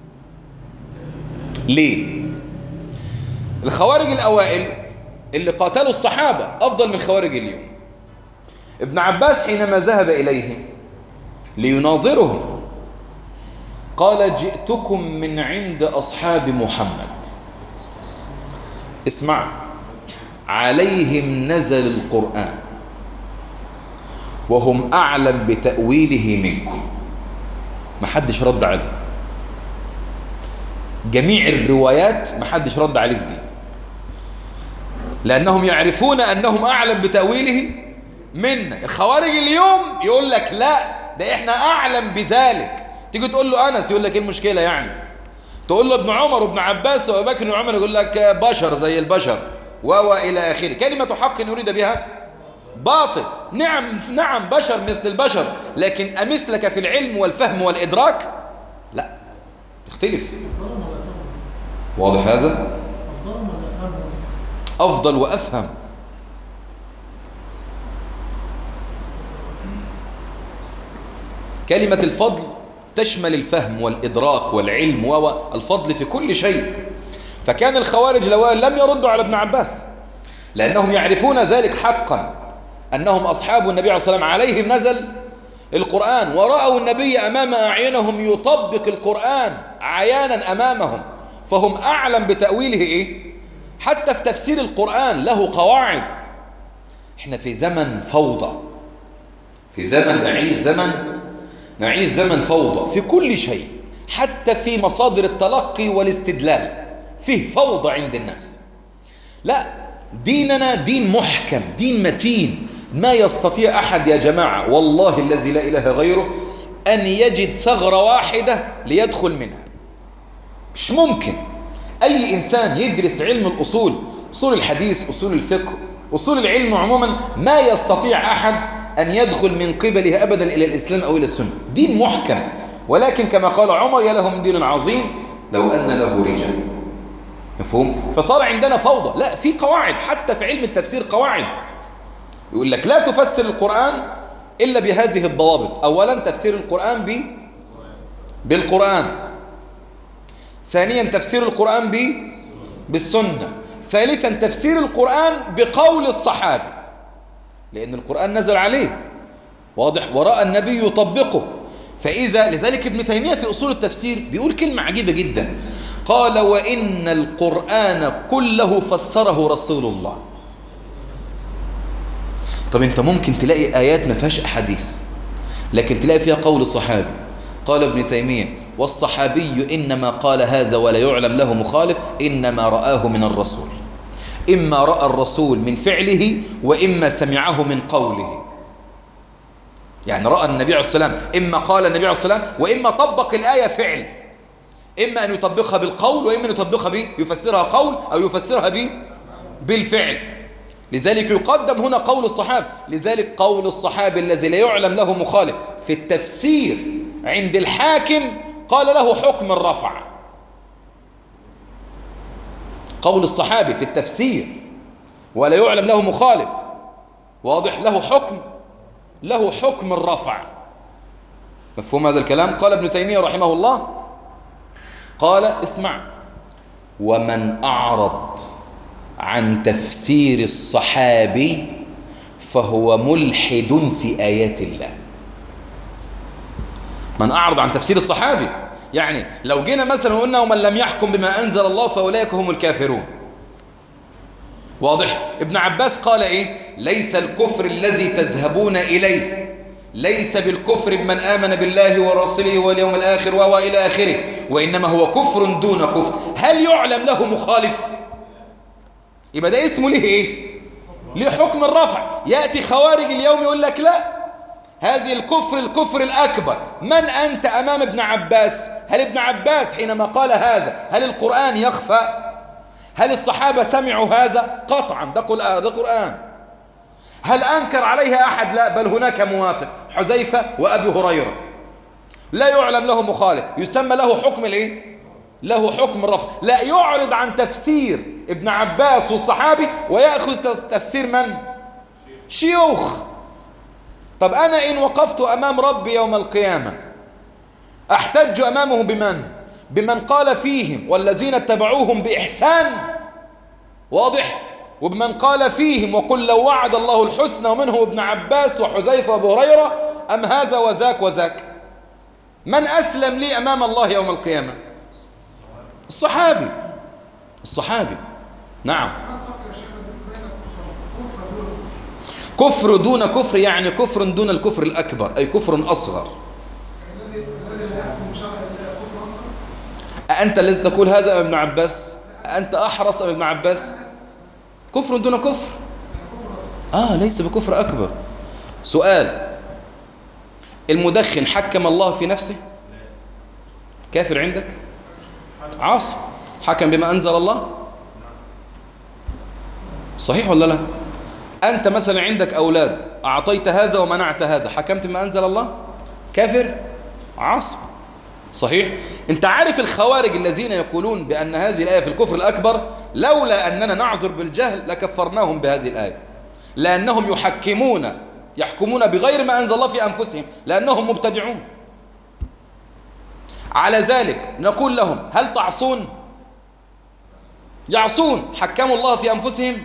ليه؟ الخوارج الأوائل اللي قاتلوا الصحابة أفضل من خوارج اليوم. ابن عباس حينما ذهب إليه ليناظرهم قال: جئتكم من عند أصحاب محمد، اسمع، عليهم نزل القرآن وهم أعلم بتأويله منكم. ما حدش رد عليه، جميع الروايات ما حدش رد عليه في دي، لأنهم يعرفون أنهم أعلم بتأويله منا. الخوارج اليوم يقول لك لا، ده إحنا أعلم بذلك. تيجي تقول له أنس يقول لك إيه المشكلة يعني؟ تقول له ابن عمر وابن عباس وابو بكر وعمر يقول لك بشر زي البشر و إلى آخره. كلمة حق يريد بها باطل. نعم نعم بشر مثل البشر، لكن أمثلك في العلم والفهم والإدراك؟ لا، تختلف. واضح هذا؟ أفضل وأفهم. كلمة الفضل تشمل الفهم والإدراك والعلم والفضل في كل شيء. فكان الخوارج لم يردوا على ابن عباس لأنهم يعرفون ذلك حقا، أنهم أصحاب النبي عليه الصلاة والسلام عليهم نزل القرآن، ورأوا النبي أمام أعينهم يطبق القرآن عيانا أمامهم، فهم أعلم بتأويله. إيه؟ حتى في تفسير القرآن له قواعد. احنا في زمن فوضى، في زمن نعيش زمن نعيش زمن فوضى في كل شيء، حتى في مصادر التلقي والاستدلال فيه فوضى عند الناس. لا، ديننا دين محكم، دين متين، ما يستطيع أحد يا جماعة والله الذي لا إله غيره أن يجد ثغرة واحدة ليدخل منها. مش ممكن. أي إنسان يدرس علم الأصول، أصول الحديث، أصول الفقه، أصول العلم عموما، ما يستطيع أحد أن يدخل من قبله أبدا إلى الإسلام أو إلى السنة. دين محكم، ولكن كما قال عمر: يا له من دين عظيم لو أن له رجال. مفهوم؟ فصار عندنا فوضى. لا، في قواعد حتى في علم التفسير، قواعد يقول لك لا تفسر القرآن إلا بهذه الضوابط. أولا تفسير القرآن ب... بالقرآن. ثانيا تفسير القرآن ب... بالسنة. ثالثا تفسير القرآن بقول الصحابي، لأن القرآن نزل عليه، واضح، ورأى النبي يطبقه. فإذا لذلك ابن تيمية في أصول التفسير بيقول كلمة عجيبة جدا، قال: وإن القرآن كله فسره رسول الله. طب انت ممكن تلاقي آيات ما فيهاش أحاديث، لكن تلاقي فيها قول الصحابي. قال ابن تيمية: والصحابي إنما قال هذا ولا يعلم له مخالف، إنما رآه من الرسول. إما رأى الرسول من فعله، وإما سمعه من قوله. يعني رأى النبي عليه الصلاة والسلام، إما قال النبي عليه الصلاة والسلام، وإما طبق الآية فعل. إما أن يطبقها بالقول، وإما أن يطبقها به يفسرها قول، أو يفسرها به بالفعل. لذلك يقدم هنا قول الصحابة. لذلك قول الصحابي الذي لا يعلم له مخالف في التفسير عند الحاكم قال له حكم الرفع. قول الصحابي في التفسير ولا يعلم له مخالف، واضح، له حكم له حكم الرفع. مفهوم هذا الكلام؟ قال ابن تيمية رحمه الله، قال: اسمع: ومن أعرض عن تفسير الصحابي فهو ملحد في آيات الله. من أعرض عن تفسير الصحابي، يعني لو جينا مثلا وقلنا: ومن لم يحكم بما أنزل الله فأولئك هم الكافرون. واضح؟ ابن عباس قال إيه؟ ليس الكفر الذي تذهبون إليه ليس بالكفر بمن آمن بالله ورسوله واليوم الآخر وإلى آخره، وإنما هو كفر دون كفر. هل يعلم له مخالف؟ يبقى ده اسمه ليه إيه؟ ليه حكم الرفع. يأتي خوارج اليوم يقول لك: لا، هذه الكفر الكفر الأكبر. من أنت أمام ابن عباس؟ هل ابن عباس حينما قال هذا هل القرآن يخفى؟ هل الصحابة سمعوا هذا؟ قطعا ده قرآن. هل أنكر عليها أحد؟ لا، بل هناك موافق، حذيفة وأبي هريرة، لا يعلم له مخالف، يسمى له حكم الإيه؟ له حكم الرفع. لا يعرض عن تفسير ابن عباس والصحابي ويأخذ تفسير من؟ شيوخ. طب أنا إن وقفت أمام ربي يوم القيامة أحتج أمامه بمن؟ بمن قال فيهم والذين اتبعوهم بإحسان، واضح، وبمن قال فيهم وقل لو وعد الله الحسنى، ومنهم ابن عباس وحذيفة وابو هريرة، أم هذا وذاك وذاك؟ من أسلم لي أمام الله يوم القيامة؟ الصحابي. الصحابي، نعم. كفر دون كفر يعني كفر دون الكفر الأكبر، أي كفر أصغر. أنت الذي تقول هذا ابن عباس؟ أنت أحرص ابن عباس؟ كفر دون كفر، آه ليس بكفر أكبر. سؤال: المدخن حكم الله في نفسه؟ كافر عندك؟ عاصي حكم بما أنزل الله؟ صحيح ولا لا؟ أنت مثلا عندك أولاد، أعطيت هذا ومنعت هذا، حكمت بما أنزل الله؟ كافر عاصي. صحيح؟ أنت عارف الخوارج الذين يقولون بأن هذه الآية في الكفر الأكبر، لولا أننا نعذر بالجهل لكفرناهم بهذه الآية، لأنهم يحكمون يحكمون بغير ما أنزل الله في أنفسهم، لأنهم مبتدعون. على ذلك نقول لهم: هل تعصون؟ يعصون، حكموا الله في أنفسهم.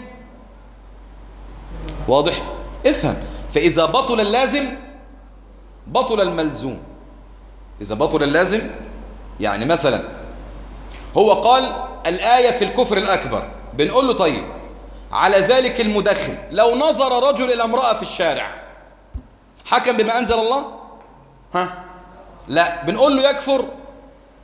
واضح؟ افهم. فإذا بطل اللازم بطل الملزوم. إذا بطل اللازم، يعني مثلا هو قال الآية في الكفر الأكبر، بنقول له: طيب على ذلك المدخن لو نظر رجل إلى امرأة في الشارع حكم بما أنزل الله؟ ها؟ لا، بنقول له يكفر؟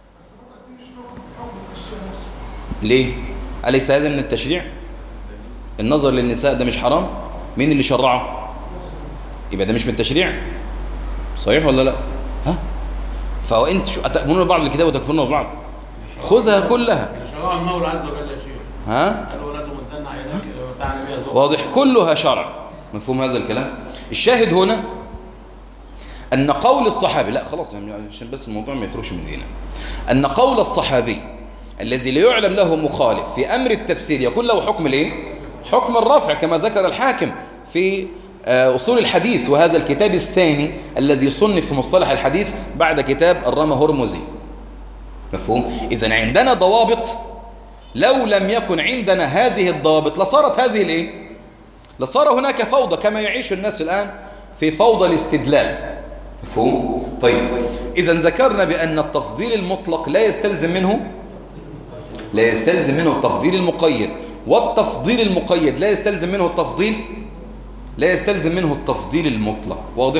ليه؟ أليس هذا من التشريع؟ النظر للنساء ده مش حرام؟ مين اللي شرعه؟ يبقى ده مش من التشريع؟ صحيح ولا لا؟ ها؟ فهو انت شو أتأمنون بعض الكتاب وتكفرون بعض؟ خذها كلها. شرع المولى عز وجل يا شيخ. ها؟ قال ولا تمدن عينيك وتعني بها زوجك. واضح، كلها شرع. مفهوم هذا الكلام؟ الشاهد هنا أن قول الصحابي، لا خلاص يعني عشان بس الموضوع ما يخرجش من هنا، أن قول الصحابي الذي لا يعلم له مخالف في أمر التفسير يكون له حكم الايه؟ حكم الرفع، كما ذكر الحاكم في أصول الحديث، وهذا الكتاب الثاني الذي صنف في مصطلح الحديث بعد كتاب الرامة هرمزي. مفهوم؟ إذن عندنا ضوابط، لو لم يكن عندنا هذه الضوابط لصارت هذه الايه؟ لصار هناك فوضى كما يعيش الناس الآن في فوضى الاستدلال. مفهوم؟ طيب، إذن ذكرنا بأن التفضيل المطلق لا يستلزم منه لا يستلزم منه التفضيل المقيد، والتفضيل المقيد لا يستلزم منه التفضيل لا يستلزم منه التفضيل المطلق. واضح؟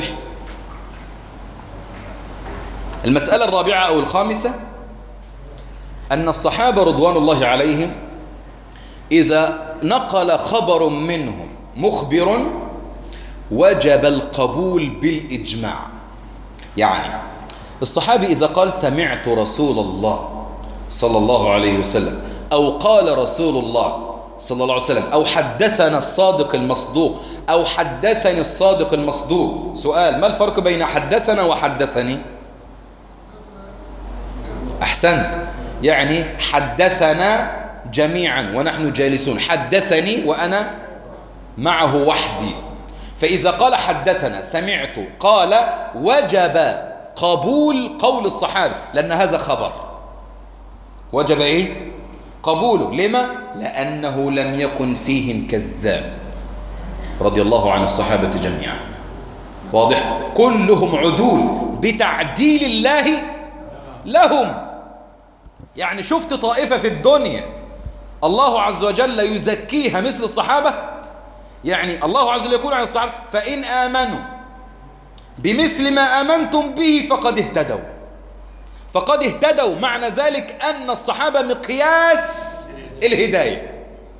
المسألة الرابعة أو الخامسة أن الصحابة رضوان الله عليهم إذا نقل خبر منهم مخبر وجب القبول بالإجماع. يعني الصحابي إذا قال سمعت رسول الله صلى الله عليه وسلم، أو قال رسول الله صلى الله عليه وسلم، أو حدثنا الصادق المصدوق، أو حدثني الصادق المصدوق. سؤال: ما الفرق بين حدثنا وحدثني؟ أحسنت، يعني حدثنا جميعا ونحن جالسون، حدثني وأنا معه وحدي. فإذا قال حدثنا سمعت قال وجب قبول قول الصحابة، لأن هذا خبر وجب إيه؟ قبوله. لما؟ لأنه لم يكن فيهم كذاب رضي الله عن الصحابة جميعا. واضح؟ كلهم عدول بتعديل الله لهم. يعني شفت طائفة في الدنيا الله عز وجل يزكيها مثل الصحابة؟ يعني الله عز وجل يقول عن الصحابة: فإن آمنوا بمثل ما آمنتم به فقد اهتدوا. فقد اهتدوا معنى ذلك أن الصحابة مقياس الهداية.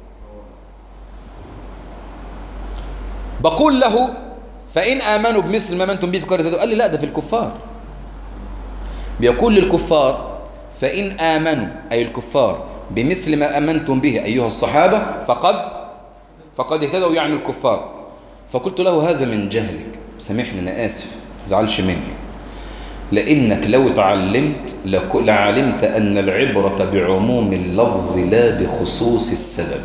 بقول له: فإن آمنوا بمثل ما آمنتم به فقد اهتدوا. قال لي: لا، ده في الكفار. بيقول للكفار: فإن آمنوا أي الكفار بمثل ما آمنتم به أيها الصحابة فقد فقد اهتدوا، يعني الكفار. فقلت له: هذا من جهلك، سامحني أنا آسف، ما تزعلش مني، لأنك لو تعلمت لعلمت أن العبرة بعموم اللفظ لا بخصوص السبب.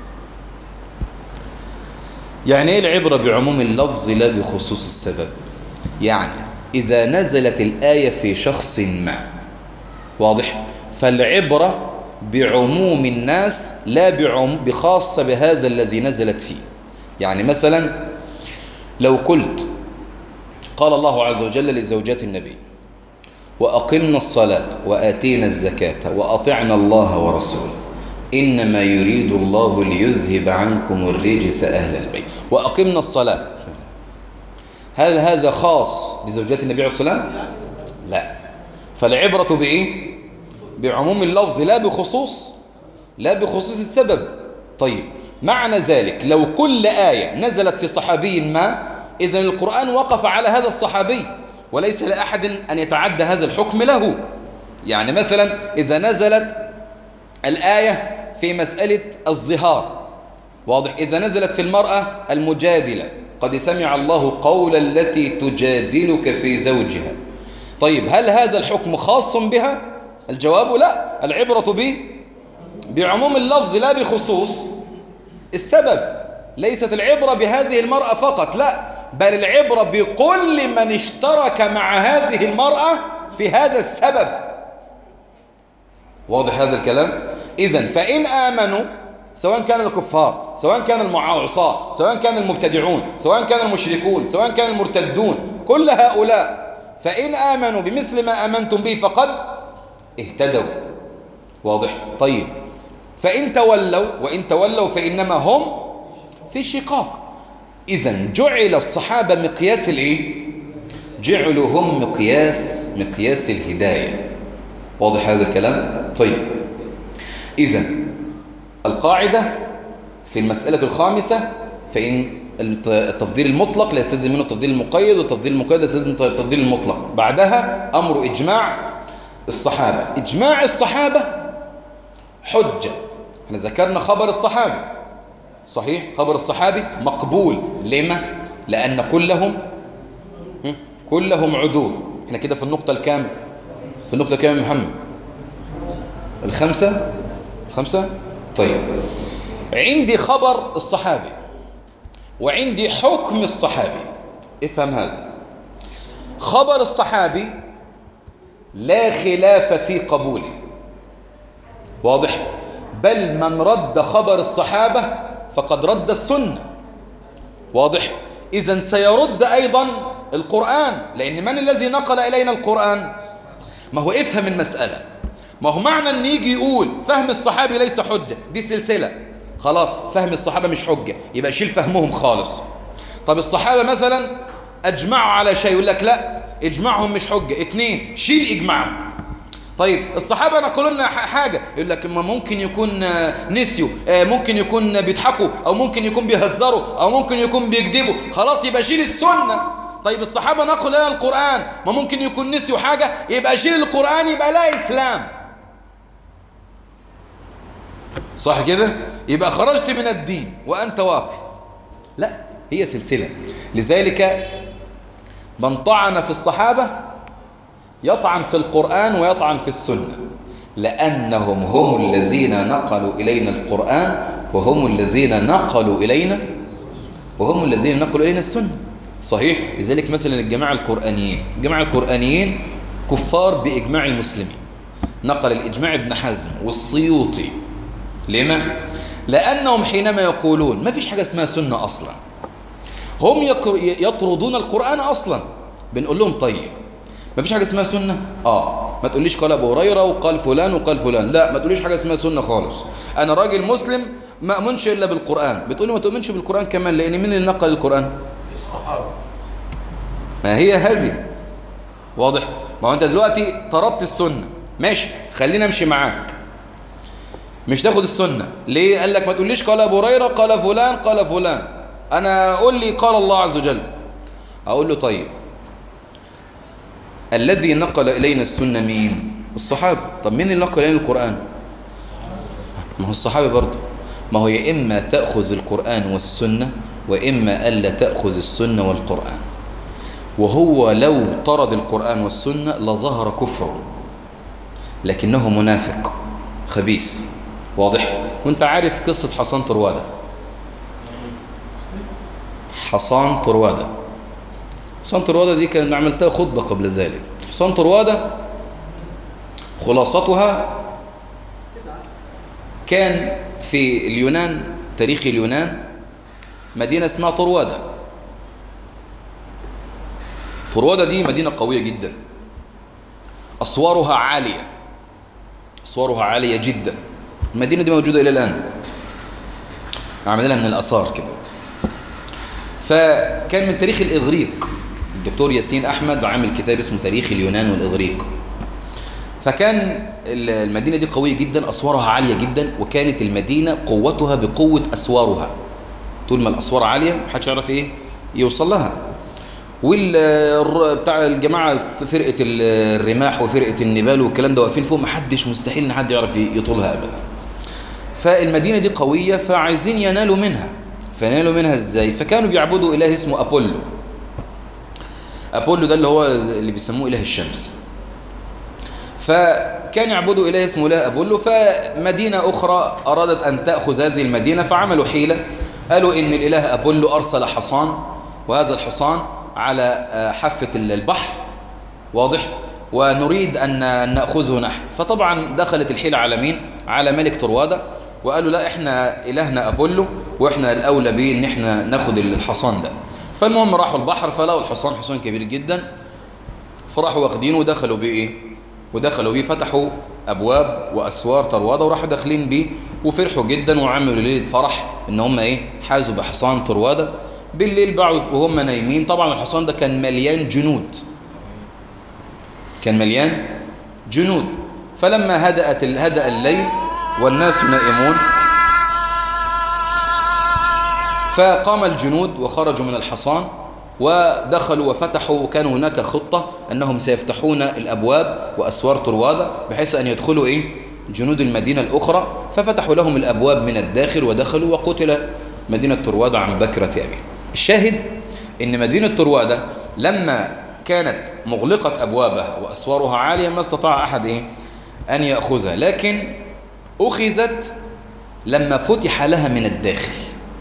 يعني إيه العبرة بعموم اللفظ لا بخصوص السبب؟ يعني إذا نزلت الآية في شخص ما، واضح، فالعبرة بعموم الناس لا بعم بخاصة بهذا الذي نزلت فيه. يعني مثلا لو قلت قال الله عز وجل لزوجات النبي: وأقمنا الصلاة وآتينا الزكاة وأطعنا الله ورسوله إنما يريد الله ليذهب عنكم الرجس أهل البيت. وأقمنا الصلاة، هل هذا خاص بزوجات النبي عليه الصلاة والسلام؟ لا. فالعبرة بإيه؟ بعموم اللفظ لا بخصوص لا بخصوص السبب. طيب، معنى ذلك لو كل آية نزلت في صحابي ما، إذن القرآن وقف على هذا الصحابي وليس لأحد أن يتعدى هذا الحكم له. يعني مثلا إذا نزلت الآية في مسألة الظهار، واضح، إذا نزلت في المرأة المجادلة: قد سمع الله قول التي تجادلك في زوجها. طيب، هل هذا الحكم خاص بها؟ الجواب لا، العبرة به بعموم اللفظ لا بخصوص السبب. ليست العبرة بهذه المرأة فقط، لا، بل العبرة بكل من اشترك مع هذه المرأة في هذا السبب. واضح هذا الكلام؟ إذن فإن آمنوا، سواء كان الكفار، سواء كان المعاصاة، سواء كان المبتدعون، سواء كان المشركون، سواء كان المرتدون، كل هؤلاء فإن آمنوا بمثل ما آمنتم به فقد اهتدوا. واضح؟ طيب، فإن تولوا، وإن تولوا فإنما هم في شقاق. إذن جعل الصحابة مقياس الإيه؟ جعلوا هم مقياس مقياس الهداية. واضح هذا الكلام؟ طيب، إذن القاعدة في المسألة الخامسة فإن التفضيل المطلق لا يستلزم منه التفضيل المقيد، والتفضيل المقيد لا يستلزم منه التفضيل المطلق. بعدها أمر إجماع الصحابة. إجماع الصحابة حجة. احنا ذكرنا خبر الصحابي صحيح، خبر الصحابي مقبول. لما؟ لأن كلهم كلهم عدول. احنا كده في النقطة الكام؟ في النقطة كام يا محمد؟ الخمسة الخمسة طيب، عندي خبر الصحابي وعندي حكم الصحابي. افهم هذا. خبر الصحابي لا خلاف في قبوله، واضح؟ بل من رد خبر الصحابة فقد رد السنة، واضح؟ إذن سيرد أيضا القرآن، لأن من الذي نقل إلينا القرآن؟ ما هو افهم المسألة. ما هو معنى أن يجي يقول فهم الصحابي ليس حجة، دي سلسلة خلاص. فهم الصحابة مش حجة، يبقى شيل فهمهم خالص. طب الصحابة مثلا أجمعوا على شيء، يقول لك لا إجماعهم مش حجة. اتنين، شيل إجماعهم. طيب الصحابة نقولوا لنا حاجة، يقول لك ما ممكن يكون نسيوا، ممكن يكون بيضحكوا، أو ممكن يكون بيهزروا، أو ممكن يكون بيكذبوا، خلاص يبقى شيل السنة. طيب الصحابة نقلوا لنا القرآن، ما ممكن يكون نسيوا حاجة، يبقى شيل القرآن، يبقى لا إسلام. صح كده؟ يبقى خرجت من الدين وأنت واقف. لا، هي سلسلة. لذلك من طعن في الصحابة يطعن في القرآن ويطعن في السنة، لأنهم هم الذين نقلوا إلينا القرآن، وهم الذين نقلوا إلينا وهم الذين نقلوا إلينا السنة. صحيح؟ لذلك مثلا الجماعة القرآنيين الجماعة القرآنيين كفار بإجماع المسلمين. نقل الإجماع ابن حزم والسيوطي. لما؟ لأنهم حينما يقولون ما فيش حاجة اسمها سنة أصلا، هم يطردون القرآن أصلا. بنقول لهم طيب ما فيش حاجة اسمها سنة؟ آه ما تقوليش قال أبو هريرة وقال فلان وقال فلان، لا ما تقوليش حاجة اسمها سنة خالص. أنا راجل مسلم ما أؤمنش إلا بالقرآن. بتقولي ما تؤمنش بالقرآن كمان، لأن مين اللي نقل القرآن؟ الصحابة. ما هي هذه، واضح؟ ما هو أنت دلوقتي طردت السنة، ماشي خلينا نمشي معاك. مش تاخد السنة ليه؟ قال لك ما تقوليش قال أبو هريرة قال فلان قال فلان، أنا أقول لي قال الله عز وجل. أقول له طيب الذي نقل إلينا السنة مين؟ الصحابة. طب مين اللي نقل إلينا القرآن؟ ما هو الصحابة برضه. ما هو يا إما تأخذ القرآن والسنة، وإما ألا تأخذ السنة والقرآن. وهو لو طرد القرآن والسنة لظهر كفره، لكنه منافق خبيث، واضح؟ وانت عارف قصة حصان طروادة. حصان طروادة حصان طروادة دي كان عملتها خطبة قبل ذلك. حصان طروادة خلاصتها كان في اليونان، تاريخ اليونان، مدينة اسمها طروادة. طروادة دي مدينة قوية جدا، أسوارها عالية أسوارها عالية جدا. المدينة دي موجودة إلى الآن، عملنا من الآثار كده. فكان من تاريخ الإغريق، الدكتور ياسين أحمد عامل كتاب اسمه تاريخ اليونان والإغريق. فكان المدينة دي قوية جدا، أسوارها عالية جدا، وكانت المدينة قوتها بقوة أسوارها. طول ما الأسوار عالية محدش يعرف إيه يوصل لها. وبتاع الجماعة فرقة الرماح وفرقة النبال والكلام ده واقفين فوق، محدش مستحيل ان حد يعرف يطولها أبدا. فالمدينة دي قوية، فعايزين ينالوا منها. فينالوا منها ازاي؟ فكانوا بيعبدوا إله اسمه أبولو. أبولو ده اللي هو اللي بيسموه إله الشمس. فكان يعبدوا إله اسمه إله أبولو. فمدينة أخرى أرادت أن تأخذ هذه المدينة، فعملوا حيلة، قالوا إن الإله أبولو أرسل حصان، وهذا الحصان على حافة البحر، واضح؟ ونريد أن نأخذه نحن. فطبعا دخلت الحيلة على مين؟ على ملك طروادة، وقالوا لا إحنا إلهنا أبولو، وإحنا الأولى به إن إحنا ناخد الحصان ده. فالمهم راحوا البحر، فلقوا الحصان حصان كبير جدا، فراحوا واخدينه ودخلوا بيه إيه؟ ودخلوا بيه، فتحوا أبواب وأسوار طروادة وراحوا داخلين بيه، وفرحوا جدا وعملوا ليلة فرح إن هم إيه؟ حازوا بحصان طروادة. بالليل بعد وهم نايمين، طبعا الحصان ده كان مليان جنود كان مليان جنود فلما هدأت هدأ الليل والناس نائمون، فقام الجنود وخرجوا من الحصان ودخلوا وفتحوا، وكان هناك خطة أنهم سيفتحون الأبواب وأسوار طروادة بحيث أن يدخلوا إيه جنود المدينة الأخرى، ففتحوا لهم الأبواب من الداخل ودخلوا، وقتل مدينة طروادة عن بكرة أبيه. الشاهد إن مدينة طروادة لما كانت مغلقة أبوابها وأسوارها عالية ما استطاع أحد إيه أن يأخذها، لكن أخذت لما فتح لها من الداخل.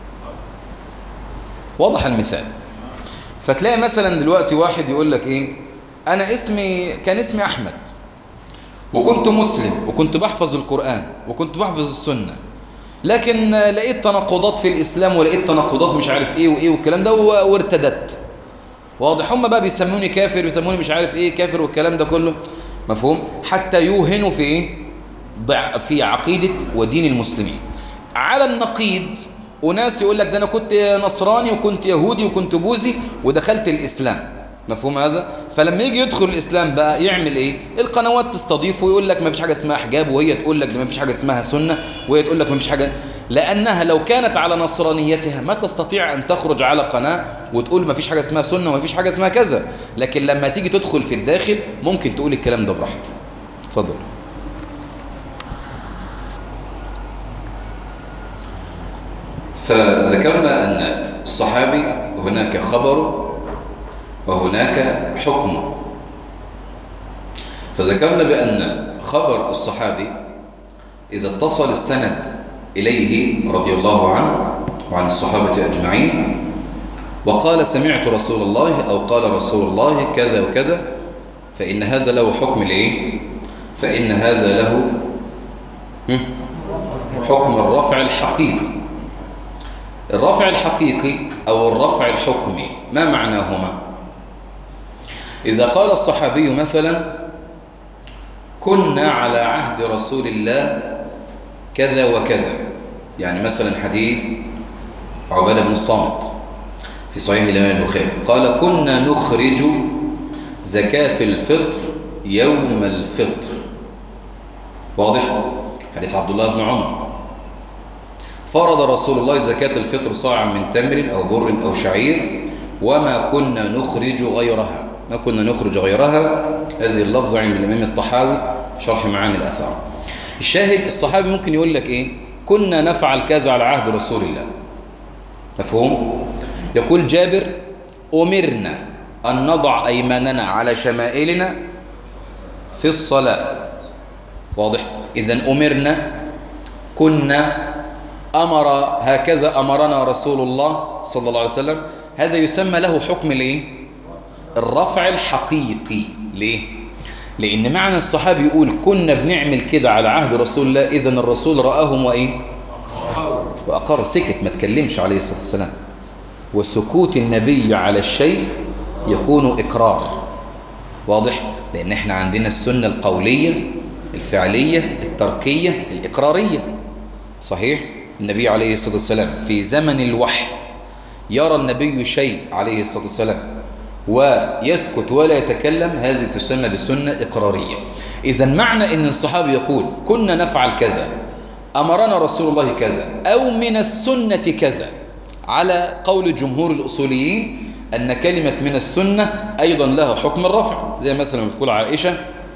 واضح المثال. فتلاقي مثلا دلوقتي واحد يقول لك إيه، أنا اسمي كان اسمي أحمد وكنت مسلم وكنت بحفظ القرآن وكنت بحفظ السنة، لكن لقيت تناقضات في الإسلام ولقيت تناقضات مش عارف إيه وإيه والكلام ده وارتدت. واضح. هم بقى بيسموني كافر، بيسموني مش عارف إيه كافر والكلام ده كله، مفهوم، حتى يوهنوا في إيه في عقيدة ودين المسلمين. على النقيض وناس يقول لك ده أنا كنت نصراني وكنت يهودي وكنت بوذي ودخلت الإسلام، مفهوم هذا؟ فلما يجي يدخل الإسلام بقى يعمل إيه؟ القنوات تستضيفه ويقول لك ما فيش حاجة اسمها حجاب، وهي تقول لك ده ما فيش حاجة اسمها سنة، وهي تقول لك ما فيش حاجة، لأنها لو كانت على نصرانيتها ما تستطيع أن تخرج على قناة وتقول ما فيش حاجة اسمها سنة وما فيش حاجة اسمها كذا، لكن لما تيجي تدخل في الداخل ممكن تقول الكلام ده براحتك. اتفضل. فذكرنا أن الصحابي هناك خبر وهناك حكم، فذكرنا بأن خبر الصحابي إذا اتصل السند إليه رضي الله عنه وعن الصحابة أجمعين وقال سمعت رسول الله أو قال رسول الله كذا وكذا، فإن هذا له حكم الإيه؟ فإن هذا له حكم الرفع الحقيقي. الرفع الحقيقي أو الرفع الحكمي ما معناهما؟ إذا قال الصحابي مثلا كنا على عهد رسول الله كذا وكذا، يعني مثلا حديث عبادة بن الصامت في صحيح الإمام البخاري قال كنا نخرج زكاة الفطر يوم الفطر. واضح؟ حديث عبد الله بن عمر فرض رسول الله زكاة الفطر صاعا من تمر أو بر أو شعير وما كنا نخرج غيرها، ما كنا نخرج غيرها. هذه اللفظة عند الإمام الطحاوي شرح معاني الأثار. الشاهد الصحابي ممكن يقول لك إيه كنا نفعل كذا على عهد رسول الله، مفهوم؟ يقول جابر أمرنا أن نضع أيماننا على شمائلنا في الصلاة. واضح؟ إذن أمرنا كنا أمر هكذا أمرنا رسول الله صلى الله عليه وسلم، هذا يسمى له حكم الإيه؟ الرفع الحقيقي. ليه؟ لأن معنى الصحابي يقول كنا بنعمل كده على عهد رسول الله، إذن الرسول رآهم وإيه؟ وأقر، سكت ما تكلمش عليه الصلاة والسلام. وسكوت النبي على الشيء يكون إقرار. واضح؟ لأن احنا عندنا السنة القولية الفعلية التركية الإقرارية. صحيح؟ النبي عليه الصلاة والسلام في زمن الوحي يرى النبي شيء عليه الصلاة والسلام ويسكت ولا يتكلم، هذه تسمى بسنة إقرارية. إذا معنى أن الصحابي يقول كنا نفعل كذا أمرنا رسول الله كذا أو من السنة كذا، على قول جمهور الأصوليين أن كلمة من السنة أيضا لها حكم الرفع، زي مثلا بتقول عائشة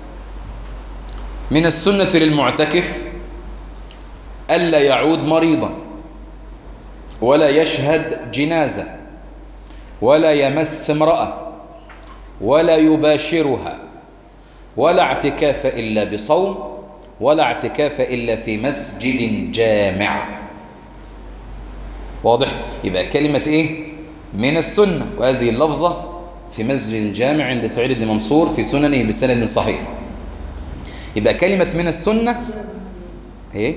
من السنة للمعتكف ألا يعود مريضا ولا يشهد جنازة ولا يمس امرأة ولا يباشرها ولا اعتكاف إلا بصوم ولا اعتكاف إلا في مسجد جامع. واضح؟ يبقى كلمة إيه؟ من السنة، وهذه اللفظة في مسجد جامع عند سعيد بن منصور في سننه بسند صحيح. يبقى كلمة من السنة إيه؟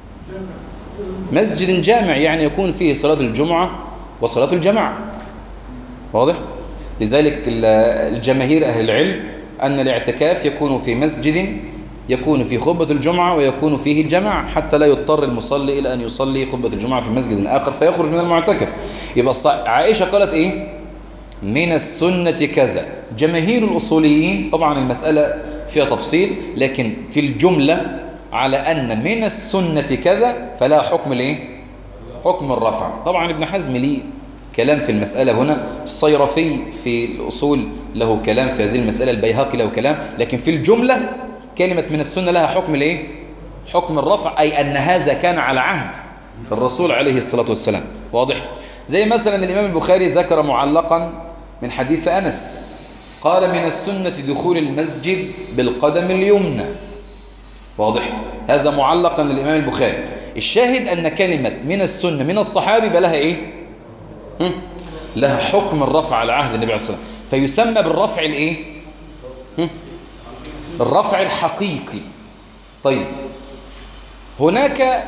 مسجد جامع، يعني يكون فيه صلاة الجمعة وصلاة الجماعة. واضح؟ لذلك الجماهير أهل العلم أن الاعتكاف يكون في مسجد يكون في خطبة الجمعة ويكون فيه الجماعة، حتى لا يضطر المصلي إلى أن يصلي خطبة الجمعة في مسجد آخر فيخرج من المعتكف. يبقى عائشة قالت إيه؟ من السنة كذا. جماهير الأصوليين طبعا المسألة فيها تفصيل، لكن في الجملة على أن من السنة كذا فلا حكم الإيه؟ حكم الرفع. طبعا ابن حزم ليه كلام في المسألة هنا، الصيرفي في الأصول له كلام في هذه المسألة، البيهقي له كلام، لكن في الجملة كلمة من السنة لها حكم الايه؟ حكم الرفع، أي أن هذا كان على عهد الرسول عليه الصلاة والسلام. واضح؟ زي مثلا الإمام البخاري ذكر معلقا من حديث أنس قال من السنة دخول المسجد بالقدم اليمنى. واضح؟ هذا معلقا للإمام البخاري. الشاهد أن كلمة من السنة من الصحابي بلها إيه؟ هم؟ لها حكم الرفع على عهد النبي عليه الصلاة والسلام، فيسمى بالرفع الإيه؟ هم؟ الرفع الحقيقي. طيب هناك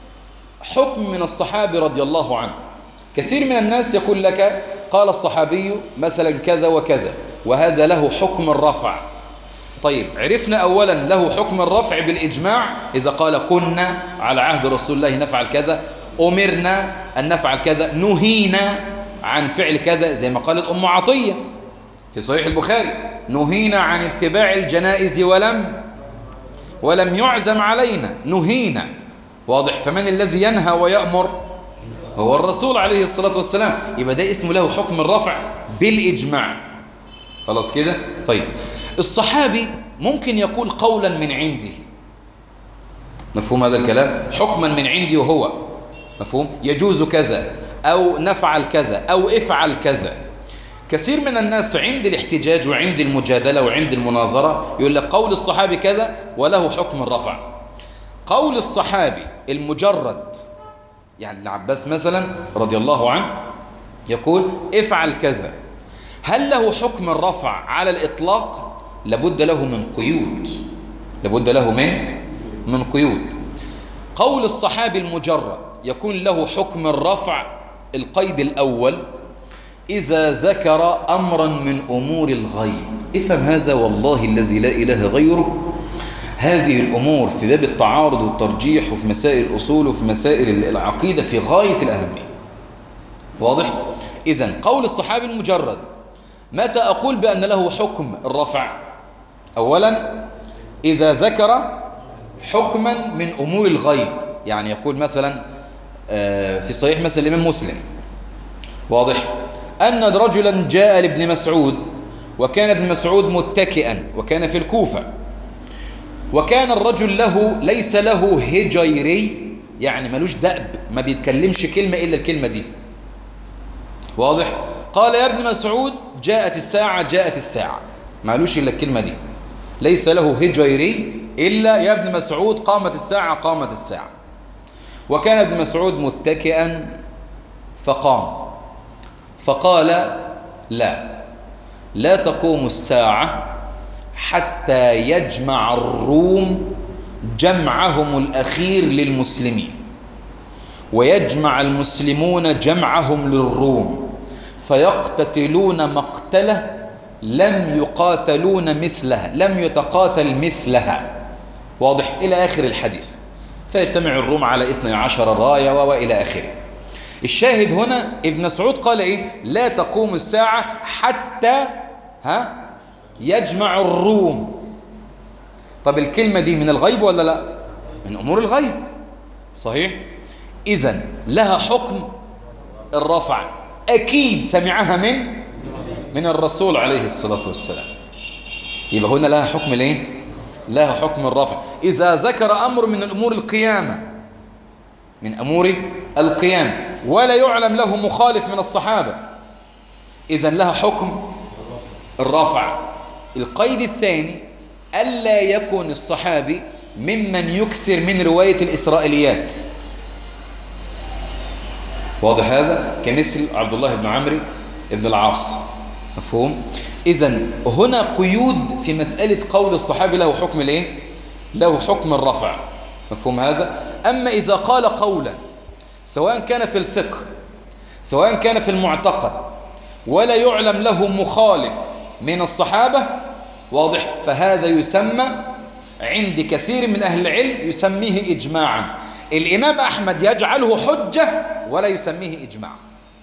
حكم من الصحابي رضي الله عنه. كثير من الناس يقول لك قال الصحابي مثلا كذا وكذا وهذا له حكم الرفع. طيب عرفنا أولا له حكم الرفع بالإجماع، إذا قال كنا على عهد رسول الله نفعل كذا، أمرنا أن نفعل كذا، نهينا عن فعل كذا، زي ما قالت أم عطية في صحيح البخاري نهينا عن اتباع الجنائز ولم ولم يعزم علينا، نهينا. واضح؟ فمن الذي ينهى ويأمر؟ هو الرسول عليه الصلاة والسلام. يبقى ده اسمه له حكم الرفع بالإجماع. خلاص كده؟ طيب الصحابي ممكن يقول قولا من عنده، مفهوم هذا الكلام؟ حكما من عندي وهو مفهوم، يجوز كذا أو نفعل كذا أو افعل كذا. كثير من الناس عند الاحتجاج وعند المجادلة وعند المناظرة يقول لك قول الصحابي كذا وله حكم الرفع. قول الصحابي المجرد، يعني ابن عباس مثلا رضي الله عنه يقول افعل كذا، هل له حكم الرفع على الإطلاق؟ لابد له من قيود، لابد له من من قيود. قول الصحابي المجرد يكون له حكم الرفع القيد الأول إذا ذكر أمرا من أمور الغيب. افهم هذا والله الذي لا إله غيره، هذه الأمور في باب التعارض والترجيح وفي مسائل الأصول وفي مسائل العقيدة في غاية الأهمية. واضح؟ إذن قول الصحابي المجرد متى أقول بأن له حكم الرفع؟ أولا إذا ذكر حكما من أمور الغيب، يعني يقول مثلا في صحيح مثلا الإمام مسلم، واضح، أن رجلا جاء لابن مسعود وكان ابن مسعود متكئا وكان في الكوفة، وكان الرجل له ليس له هجيري، يعني ملوش دأب، ما بيتكلمش كلمة إلا الكلمة دي. واضح؟ قال يا ابن مسعود جاءت الساعة جاءت الساعة، مالوش إلا الكلمة دي، ليس له هجيري إلا يا ابن مسعود قامت الساعة قامت الساعة. وكان ابن مسعود متكئا فقام فقال لا لا تقوم الساعة حتى يجمع الروم جمعهم الأخير للمسلمين ويجمع المسلمون جمعهم للروم فيقتتلون مقتله لم يقاتلون مثلها، لم يتقاتل مثلها. واضح؟ إلى آخر الحديث. فيجتمع الروم على اثني عشر راية وإلى آخره. الشاهد هنا ابن مسعود قال إيه؟ لا تقوم الساعة حتى ها يجمع الروم. طب الكلمة دي من الغيب ولا لا؟ من أمور الغيب، صحيح؟ إذن لها حكم الرفع، أكيد سمعها من من الرسول عليه الصلاة والسلام. يبقى هنا لها حكم الايه؟ لها حكم الرفع. إذا ذكر أمر من الأمور القيامة، من أمور القيامة ولا يعلم له مخالف من الصحابة، إذن لها حكم الرفع. القيد الثاني ألا يكون الصحابي ممن يكثر من رواية الإسرائيليات. واضح هذا؟ كمثل عبد الله بن عمرو بن العاص. مفهوم؟ إذن هنا قيود في مسألة قول الصحابي له حكم الايه؟ له حكم الرفع. مفهوم هذا؟ أما إذا قال قولا سواء كان في الفقه سواء كان في المعتقد ولا يعلم له مخالف من الصحابة، واضح، فهذا يسمى عند كثير من أهل العلم يسميه إجماعا. الإمام أحمد يجعله حجة ولا يسميه إجماع،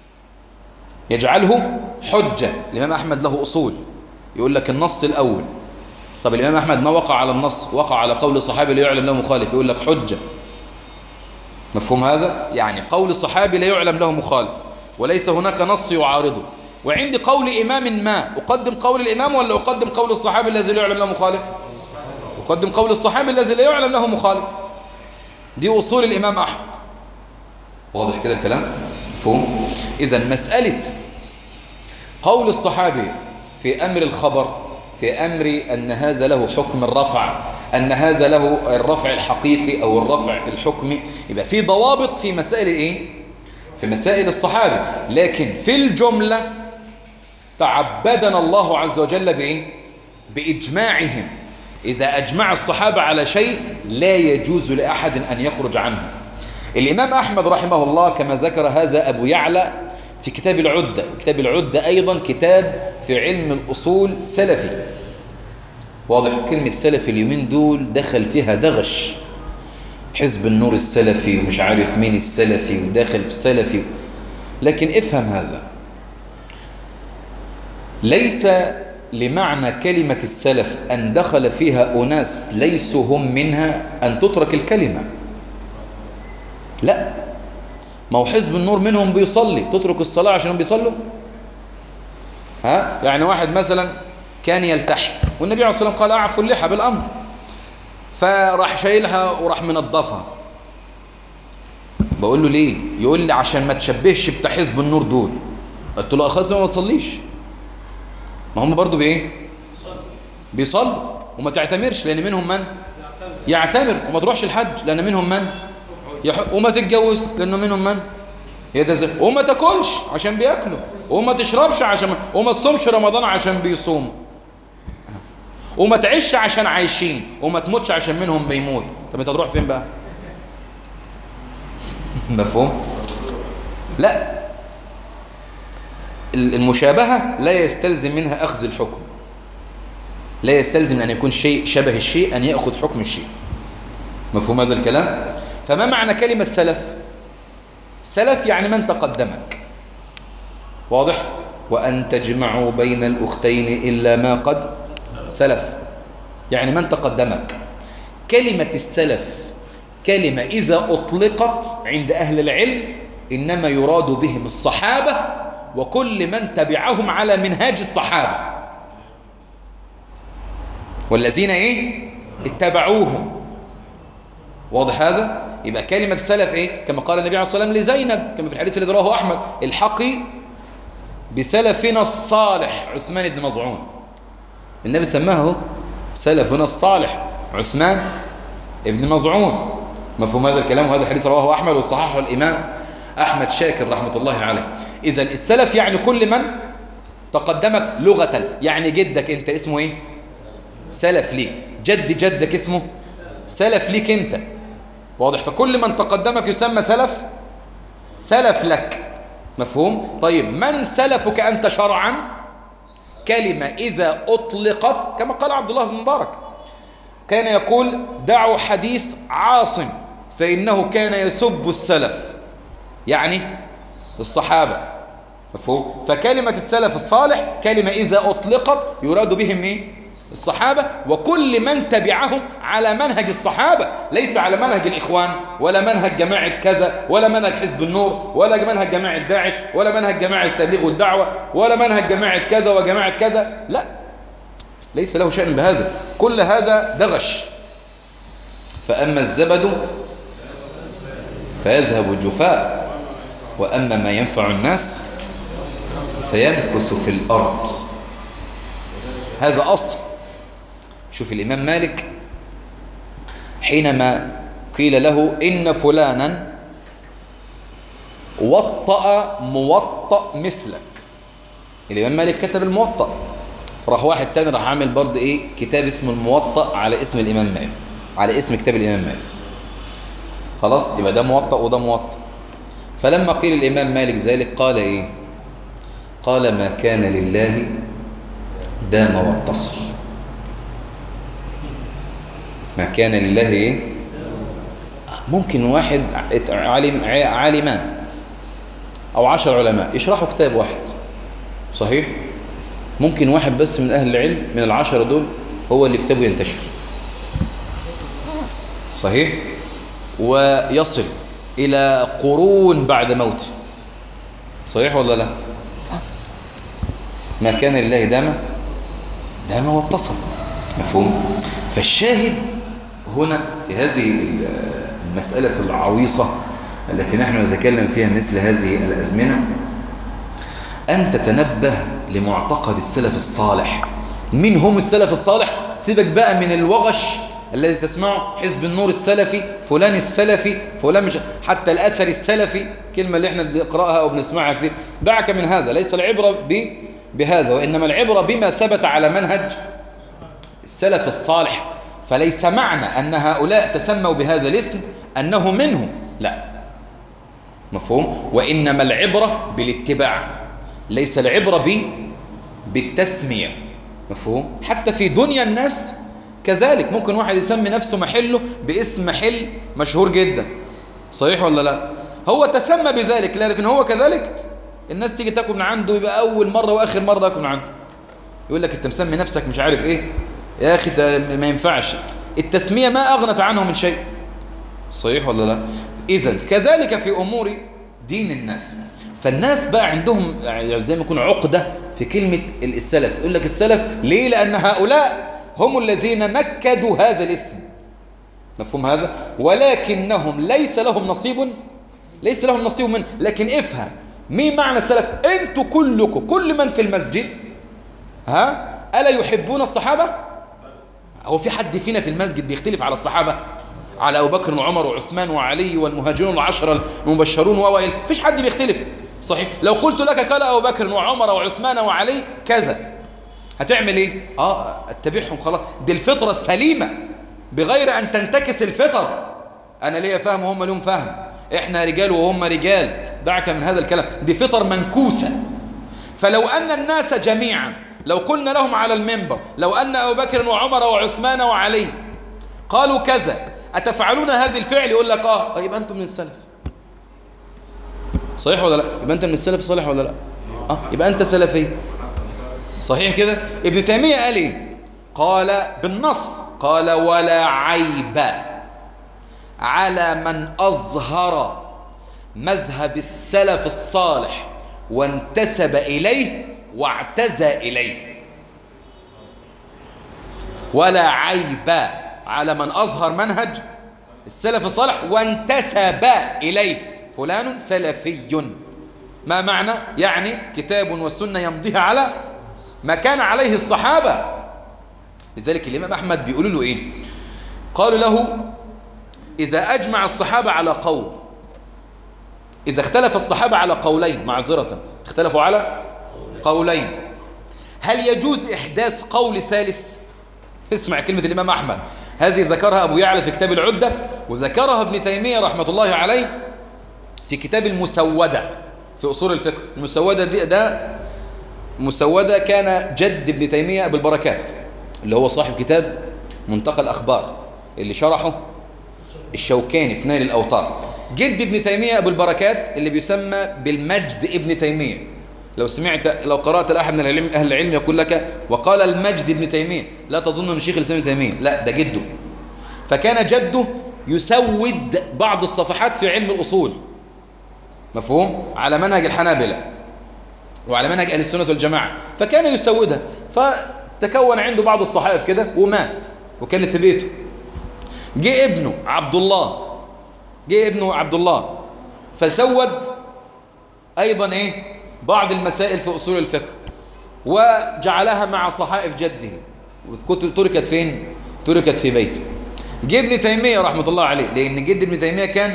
يجعله حجة. الإمام أحمد له أصول، يقول لك النص الأول. طب الإمام أحمد ما وقع على النص، وقع على قول صحابي لا يعلم له مخالف، يقول لك حجة. مفهوم هذا؟ يعني قول صحابي لا يعلم له مخالف وليس هناك نص يعارضه. وعندي قول إمام ما، أقدم قول الإمام ولا أقدم قول الصحابي الذي لا يعلم له مخالف؟ أقدم قول الصحابي الذي لا يعلم له مخالف. دي أصول الإمام أحمد. واضح كده الكلام؟ مفهوم؟ إذن مسألة قول الصحابي في أمر الخبر، في أمر أن هذا له حكم الرفع، أن هذا له الرفع الحقيقي أو الرفع الحكمي، يبقى في ضوابط في مسائل إيه؟ في مسائل الصحابة. لكن في الجملة تعبدنا الله عز وجل بإيه؟ بإجماعهم. إذا أجمع الصحابة على شيء لا يجوز لأحد أن يخرج عنه. الإمام أحمد رحمه الله كما ذكر هذا أبو يعلى في كتاب العدة. كتاب العدة أيضا كتاب في علم الأصول سلفي. واضح؟ كلمة سلفي اليومين دول دخل فيها دغش، حزب النور السلفي ومش عارف مين السلفي وداخل في السلفي. لكن افهم هذا، ليس لمعنى كلمة السلف أن دخل فيها أناس ليسوا هم منها أن تترك الكلمة. لا، ما هو حزب النور منهم بيصلي، تترك الصلاة عشان بيصلوا؟ ها؟ يعني واحد مثلا كان يلتحي والنبي عليه الصلاة والسلام قال أعفوا اللحى بالأمر، فراح شايلها وراح منضفها. بقول له ليه؟ يقول لي عشان ما تشبهش بتاع حزب النور دول. قلت له خلاص ما تصليش، ما هم برضو بايه؟ بيصلوا. وما تعتمرش لان منهم من يعتمر، وما تروحش الحج لان منهم من يحج، وما تتجوز لانه منهم من يتزوج، وما تاكلش عشان بياكلوا، وما تشربش عشان، وما تصومش رمضان عشان بيصوموا، وما تعيش عشان عايشين، وما تموتش عشان منهم بيموت. طب انت تروح فين بقى؟ مفهوم؟ لا، المشابهة لا يستلزم منها أخذ الحكم، لا يستلزم أن يكون شيء شبه الشيء أن يأخذ حكم الشيء. مفهوم هذا الكلام؟ فما معنى كلمة سلف؟ سلف يعني من تقدمك. واضح؟ وأن تجمعوا بين الأختين إلا ما قد سلف، يعني من تقدمك. كلمة السلف كلمة إذا أطلقت عند أهل العلم إنما يراد بهم الصحابة وكل من تبعهم على منهاج الصحابة والذين إيه؟ اتبعوهم. واضح هذا؟ يبقى كلمة السلف إيه؟ كما قال النبي عليه الصلاة والسلام لزينب كما في الحديث الذي رواه أحمد: الحقي بسلفنا الصالح عثمان بن مظعون. النبي سماه سلفنا الصالح عثمان بن مظعون. مفهوم هذا الكلام؟ وهذا الحديث رواه أحمد وصححه الإمام أحمد شاكر رحمة الله عليه. إذا السلف يعني كل من تقدمك لغة، يعني جدك أنت اسمه إيه؟ سلف ليك. جد جدك اسمه سلف ليك أنت. واضح؟ فكل من تقدمك يسمى سلف سلف لك. مفهوم؟ طيب من سلفك أنت شرعا؟ كلمة إذا أطلقت كما قال عبد الله بن مبارك كان يقول: دعوا حديث عاصم فإنه كان يسب السلف، يعني الصحابة. مفهوم؟ فكلمة السلف الصالح كلمة إذا أطلقت يراد بهم إيه؟ الصحابة وكل من تبعهم على منهج الصحابة، ليس على منهج الإخوان ولا منهج جماعة كذا ولا منهج حزب النور ولا منهج جماعة داعش ولا منهج جماعة التبليغ والدعوة ولا منهج جماعة كذا وجماعة كذا. لا، ليس له شأن بهذا، كل هذا دغش. فأما الزبد فيذهب جفاء وأما ما ينفع الناس فيمكث في الأرض. هذا أصل. شوف الإمام مالك حينما قيل له إن فلانا وطأ موطأ مثلك، الإمام مالك كتب الموطأ، راح واحد تاني راح عامل برضه إيه؟ كتاب اسمه الموطأ على اسم الإمام مالك، على اسم كتاب الإمام مالك. خلاص، يبقى ده موطأ وده موطأ. فلما قيل الإمام مالك ذلك قال إيه؟ قال: ما كان لله دام واتصل. ما كان لله إيه؟ ممكن واحد عالم عالمان أو عشر علماء يشرحوا كتاب واحد، صحيح؟ ممكن واحد بس من أهل العلم من العشرة دول هو اللي كتابه ينتشر، صحيح؟ ويصل إلى قرون بعد موته. صحيح ولا لا؟ ما كان لله دام دام واتصل. مفهوم؟ فالشاهد هنا في هذه المسألة العويصة التي نحن نتكلم فيها مثل هذه الأزمنة أن تتنبه لمعتقد السلف الصالح. من هم السلف الصالح؟ سيبك بقى من الوغش الذي تسمعه، حزب النور السلفي، فلان السلفي، فلان مش، حتى الأثر السلفي، كلمة اللي احنا بنقرأها أو بنسمعها كتير. دعك من هذا، ليس العبرة ب... بهذا، وإنما العبرة بما ثبت على منهج السلف الصالح. فليس معنى أن هؤلاء تسموا بهذا الاسم أنه منهم، لا. مفهوم؟ وإنما العبرة بالاتباع، ليس العبرة ب... بالتسمية. مفهوم؟ حتى في دنيا الناس كذلك، ممكن واحد يسمي نفسه محله باسم محل مشهور جدا. صحيح ولا لا؟ هو تسمى بذلك، لكن هو كذلك الناس تيجي تاكل من عنده، يبقى أول مرة وآخر مرة أكل من عنده. يقول لك أنت مسمي نفسك مش عارف إيه يا أخي، ما ينفعش. التسمية ما أغنت عنه من شيء. صحيح ولا لا؟ إذن كذلك في أمور دين الناس. فالناس بقى عندهم زي ما يكون عقدة في كلمة السلف. يقول لك السلف ليه؟ لأن هؤلاء هم الذين نكدوا هذا الاسم. مفهوم هذا؟ ولكنهم ليس لهم نصيب، ليس لهم نصيب منه. لكن افهم مين معنى السلف. انتوا كلكم، كل من في المسجد، ها، ألا يحبون الصحابة؟ هو في حد فينا في المسجد بيختلف على الصحابة؟ على أبو بكر وعمر وعثمان وعلي والمهاجرون العشرة المبشرون وأوائل، فيش حد بيختلف. صحيح؟ لو قلت لك قال أبو بكر وعمر وعثمان وعلي كذا، هتعمل ايه؟ اه اتبعهم خلاص. دي الفطرة السليمة بغير ان تنتكس الفطر. انا ليا فهم وهم لهم فهم، احنا رجال وهم رجال، دعك من هذا الكلام. دي فطر منكوسة. فلو ان الناس جميعا لو قلنا لهم على المنبر لو ان ابو بكر وعمر وعثمان وعلي قالوا كذا اتفعلون هذه الفعل؟ يقول لك اه، يبقى انتم من السلف. صحيح ولا لا؟ يبقى انت من السلف صالح ولا لا؟ اه، يبقى انت سلفي. صحيح كده؟ ابن تيمية قال ايه؟ قال بالنص، قال ولا عيب على من أظهر مذهب السلف الصالح وانتسب إليه واعتزى إليه. ولا عيب على من أظهر منهج السلف الصالح وانتسب إليه. فلان سلفي. ما معنى؟ يعني كتاب والسنة يمضيها على ما كان عليه الصحابة. لذلك الإمام أحمد بيقولوا له إيه؟ قالوا له إذا أجمع الصحابة على قول، إذا اختلف الصحابة على قولين، معذرة اختلفوا على قولين، هل يجوز إحداث قول ثالث؟ اسمع كلمة الإمام أحمد هذه، ذكرها أبو يعلى في كتاب العدة، وذكرها ابن تيمية رحمة الله عليه في كتاب المسودة في أصول الفقه. المسودة دي ده مسودة كان جد ابن تيمية أبو البركات اللي هو صاحب كتاب منتقى الأخبار اللي شرحه الشوكاني في نيل الأوطار. جد ابن تيمية أبو البركات اللي بيسمى بالمجد ابن تيمية. لو سمعت لو قرأت لأحد من العلم أهل العلم يقول لك وقال المجد ابن تيمية، لا تظن أن شيخ الإسلام ابن تيمية، لا ده جده. فكان جده يسود بعض الصفحات في علم الأصول، مفهوم، على منهج الحنابلة وعلى منهج أهل السنة والجماعة، فكان يسودها. فتكون عنده بعض الصحائف كده ومات، وكان في بيته. جه ابنه عبد الله جه ابنه عبد الله فسود أيضا إيه بعض المسائل في أصول الفقه وجعلها مع صحائف جده، وتركت فين؟ تركت في بيته. جه ابن تيمية رحمة الله عليه، لأن جد ابن تيمية كان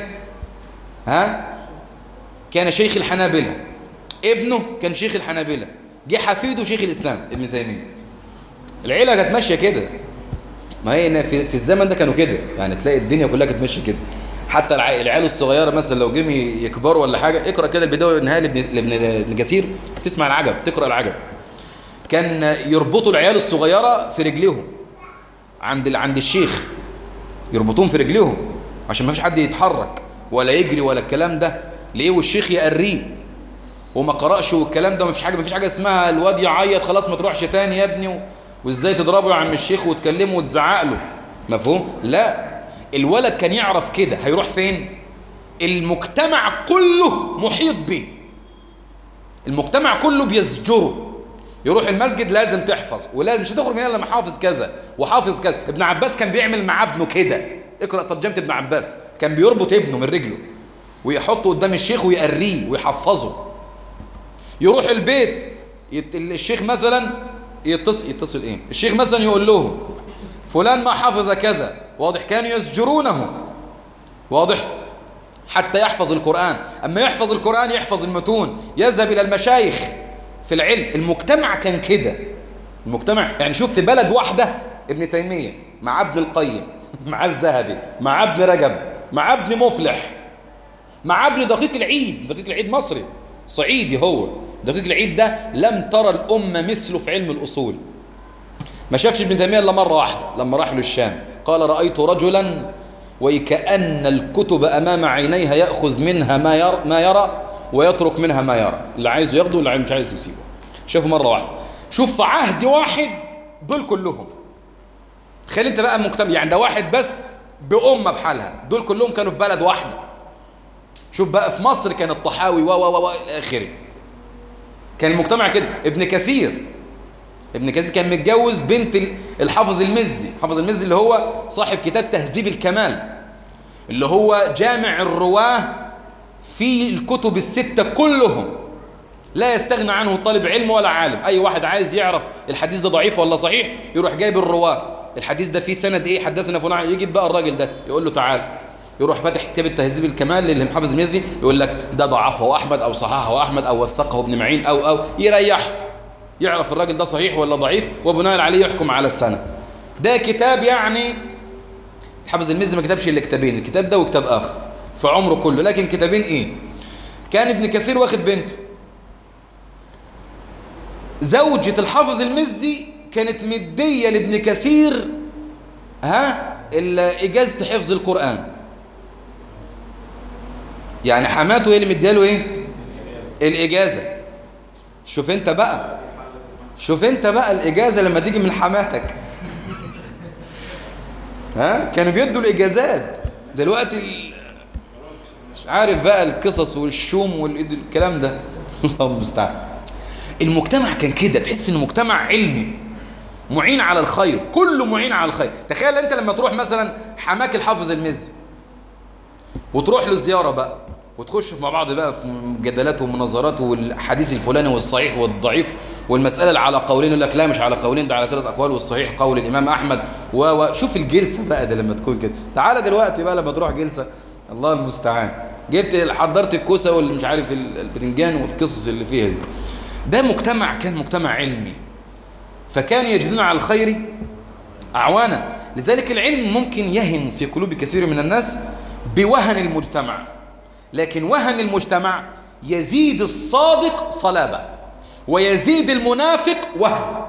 ها كان شيخ الحنابلة، ابنه كان شيخ الحنابلة، جه حفيده شيخ الإسلام ابن تيمية. العيلة كانت ماشية كده، ما هي في, في الزمن ده كانوا كده، يعني تلاقي الدنيا كلها كانت ماشية كده. حتى العيال الصغيرة مثلا لو جم يكبروا ولا حاجة، اقرأ كده البداية والنهاية لابن كثير تسمع العجب، تقرأ العجب. كان يربطوا العيال الصغيرة في رجليهم عند عند الشيخ، يربطوهم في رجليهم عشان ما فيش حد يتحرك ولا يجري ولا الكلام ده. ليه؟ والشيخ يقريه وما قرأش والكلام ده. ما فيش حاجة ما فيش حاجة اسمها الواد يعيط خلاص ما تروحش تاني يا ابني، وازاي تضربه يا عم الشيخ وتكلمه وتزعق له، مفهوم؟ لا، الولد كان يعرف كده هيروح فين. المجتمع كله محيط به، المجتمع كله بيزجره، يروح المسجد لازم تحفظ، ولازم مش هتخرج من هنا لما حافظ كذا وحافظ كذا. ابن عباس كان بيعمل مع ابنه كده، اقرأ ترجمة ابن عباس، كان بيربط ابنه من رجله ويحطه قدام الشيخ ويقريه ويحفظه. يروح البيت يت... الشيخ مثلا يتصل يتصل ايه الشيخ مثلا يقول لهم فلان ما حفظ كذا، واضح، كانوا يزجرونه، واضح، حتى يحفظ القرآن. أما يحفظ القرآن يحفظ المتون، يذهب إلى المشايخ في العلم. المجتمع كان كده، المجتمع يعني شوف في بلد واحدة ابن تيمية مع ابن القيم مع الذهبي مع ابن رجب مع ابن مفلح مع ابن دقيق العيد. دقيق العيد مصري صعيدي، هو دقيق العيد ده لم ترى الأمة مثله في علم الأصول. ما شافش ابن تيمية إلا مرة واحدة لما راح له الشام، قال رأيت رجلا وكأن الكتب أمام عينيها يأخذ منها ما يرى, ما يرى ويترك منها ما يرى، اللي عايزه ياخده واللي مش عايز يسيبه. شوفوا مرة واحدة، شوف في عهد واحد دول كلهم. تخيل انت بقى مجتمع، يعني ده واحد بس بأمة بحالها، دول كلهم كانوا في بلد واحدة. شوف بقى في مصر كان الطحاوي و و و الى اخره، كان المجتمع كده. ابن كثير ابن كثير كان متجوز بنت الحافظ المزي، حافظ المزي اللي هو صاحب كتاب تهذيب الكمال، اللي هو جامع الرواه في الكتب الستة كلهم، لا يستغنى عنه طالب علم ولا عالم. أي واحد عايز يعرف الحديث ده ضعيف ولا صحيح يروح جايب الرواه، الحديث ده فيه سند ايه، حدثنا فلان، يجيب بقى الراجل ده يقول له تعال، يروح فاتح كتاب التهذيب الكمال للحافظ المزي يقول لك ده ضعفه أحمد أو صححه أحمد أو وثقه ابن معين أو أو يريح، يعرف الراجل ده صحيح ولا ضعيف، وبناء عليه يحكم على السنة. ده كتاب يعني حافظ المزي ما كتبش الا كتابين، الكتاب ده وكتاب آخر في عمره كله، لكن كتابين ايه. كان ابن كثير واخد بنته، زوجة الحافظ المزي كانت مدية لابن كثير ها إجازة حفظ القرآن، يعني حماته هي اللي مدياله ايه الإجازة. شوف انت بقى شوف انت بقى الإجازة لما تيجي من حماتك ها كانوا بيدوا الإجازات. دلوقتي ال... مش عارف بقى القصص والشوم والكلام ده الله المستعان. المجتمع كان كده، تحس انه مجتمع علمي معين على الخير، كله معين على الخير. تخيل انت لما تروح مثلا حماك الحافظ المزي وتروح له زيارة بقى وتخش مع بعض بقى في مجادلات ومناظرات والحديث الفلاني والصحيح والضعيف والمسألة اللي على قولين، يقول لك لا مش على قولين ده على ثلاث أقوال والصحيح قول الإمام أحمد و شوف الجلسة بقى ده لما تكون كده. تعالى دلوقتي بقى لما تروح جلسة الله المستعان، جبت حضرت الكوسة واللي مش عارف البتنجان والقصص اللي فيها دي. ده مجتمع كان مجتمع علمي، فكانوا يجدون على الخير أعوانا. لذلك العلم ممكن يهن في قلوب كثير من الناس بوهن المجتمع، لكن وهن المجتمع يزيد الصادق صلابة ويزيد المنافق وهن.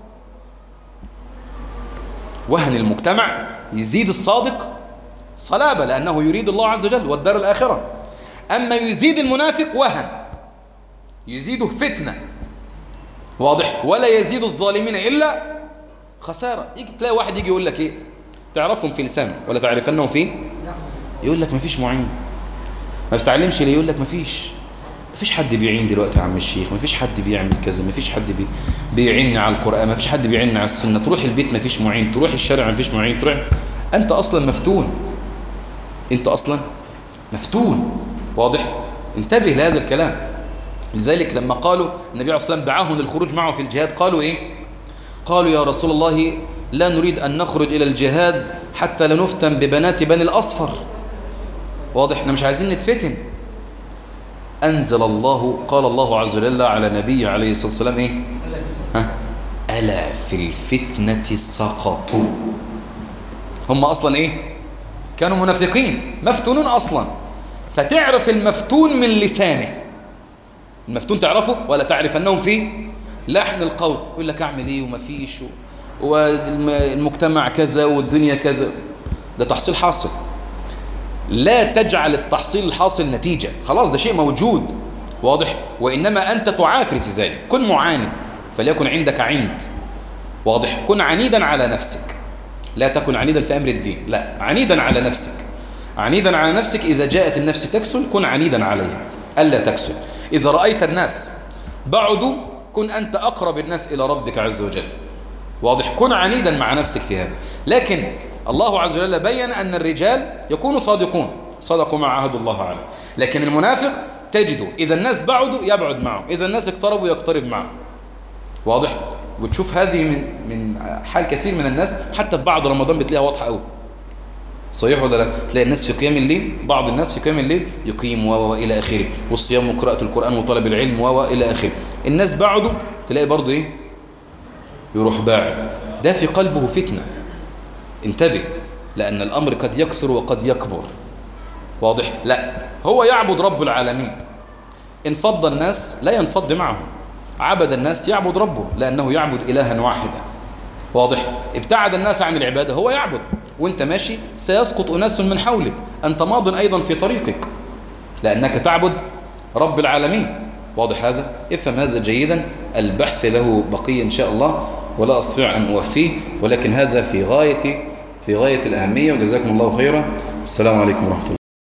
وهن المجتمع يزيد الصادق صلابة لأنه يريد الله عز وجل والدار الآخرة، أما يزيد المنافق وهن يزيده فتنة، واضح، ولا يزيد الظالمين إلا خسارة. يجي تلاقي واحد يجي يقول لك إيه، تعرفهم في لسانه ولا تعرفنهم فيه، يقول لك مفيش معين، ما بتعلمش ليه، يقول لك مفيش مفيش حد بيعين دلوقتي يا عم الشيخ، مفيش حد بيعمل كذا، مفيش حد بي بيعين على القرآن، مفيش حد بيعين على السنة، تروح البيت مفيش معين، تروح الشارع مفيش معين، تروح أنت أصلا مفتون، أنت أصلا مفتون، واضح. انتبه لهذا الكلام. لذلك لما قالوا النبي عليه الصلاة والسلام دعاهم للخروج معه في الجهاد، قالوا إيه؟ قالوا يا رسول الله لا نريد أن نخرج إلى الجهاد حتى لا نفتن ببنات بني الأصفر، واضح، احنا مش عايزين نتفتن. أنزل الله، قال الله عز وجل على نبي عليه الصلاة والسلام إيه؟ ها؟ ألا في الفتنة سقطوا. هم أصلا إيه؟ كانوا منافقين مفتونون أصلا. فتعرف المفتون من لسانه، المفتون تعرفه ولا تعرف أنهم فيه لحن القول، يقول لك أعمل إيه ومفيش والمجتمع كذا والدنيا كذا. ده تحصيل حاصل، لا تجعل التحصيل الحاصل نتيجة، خلاص ده شيء موجود، واضح، وإنما أنت تعافر في ذلك. كن معاند فليكن عندك عند، واضح، كن عنيدا على نفسك، لا تكن عنيدا في أمر الدين، لا عنيدا على نفسك. عنيدا على نفسك. إذا جاءت النفس تكسل كن عنيدا عليها ألا تكسل. إذا رأيت الناس بعدوا كن أنت أقرب الناس إلى ربك عز وجل. واضح؟ كن عنيدا مع نفسك في هذا. لكن الله عز وجل بين أن الرجال يكونوا صادقون، صدقوا مع عهد الله عليه. لكن المنافق تجده إذا الناس بعدوا يبعد معهم، إذا الناس اقتربوا يقترب معهم. واضح؟ وتشوف هذه من من حال كثير من الناس، حتى في بعد رمضان بتلاقيها واضحة قوي. صحيح ولا لا؟ تلاقي الناس في قيام الليل، بعض الناس في قيام الليل يقيم و الى اخره، والصيام وقراءة القرآن وطلب العلم و الى اخره. الناس بعدوا تلاقي برضه ايه؟ يروح باعد. ده في قلبه فتنة. انتبه، لأن الأمر قد يكثر وقد يكبر. واضح؟ لا، هو يعبد رب العالمين. انفض الناس لا ينفض معهم، عبد الناس يعبد ربه لأنه يعبد إلها واحدا. واضح؟ ابتعد الناس عن العبادة، هو يعبد، وانت ماشي سيسقط أناس من حولك، أنت ماض أيضا في طريقك لأنك تعبد رب العالمين. واضح هذا؟ افهم هذا جيدا. البحث له بقية إن شاء الله ولا أستطيع أن أوفيه، ولكن هذا في غاية في غاية الأهمية. وجزاكم الله خيرا. السلام عليكم ورحمة الله.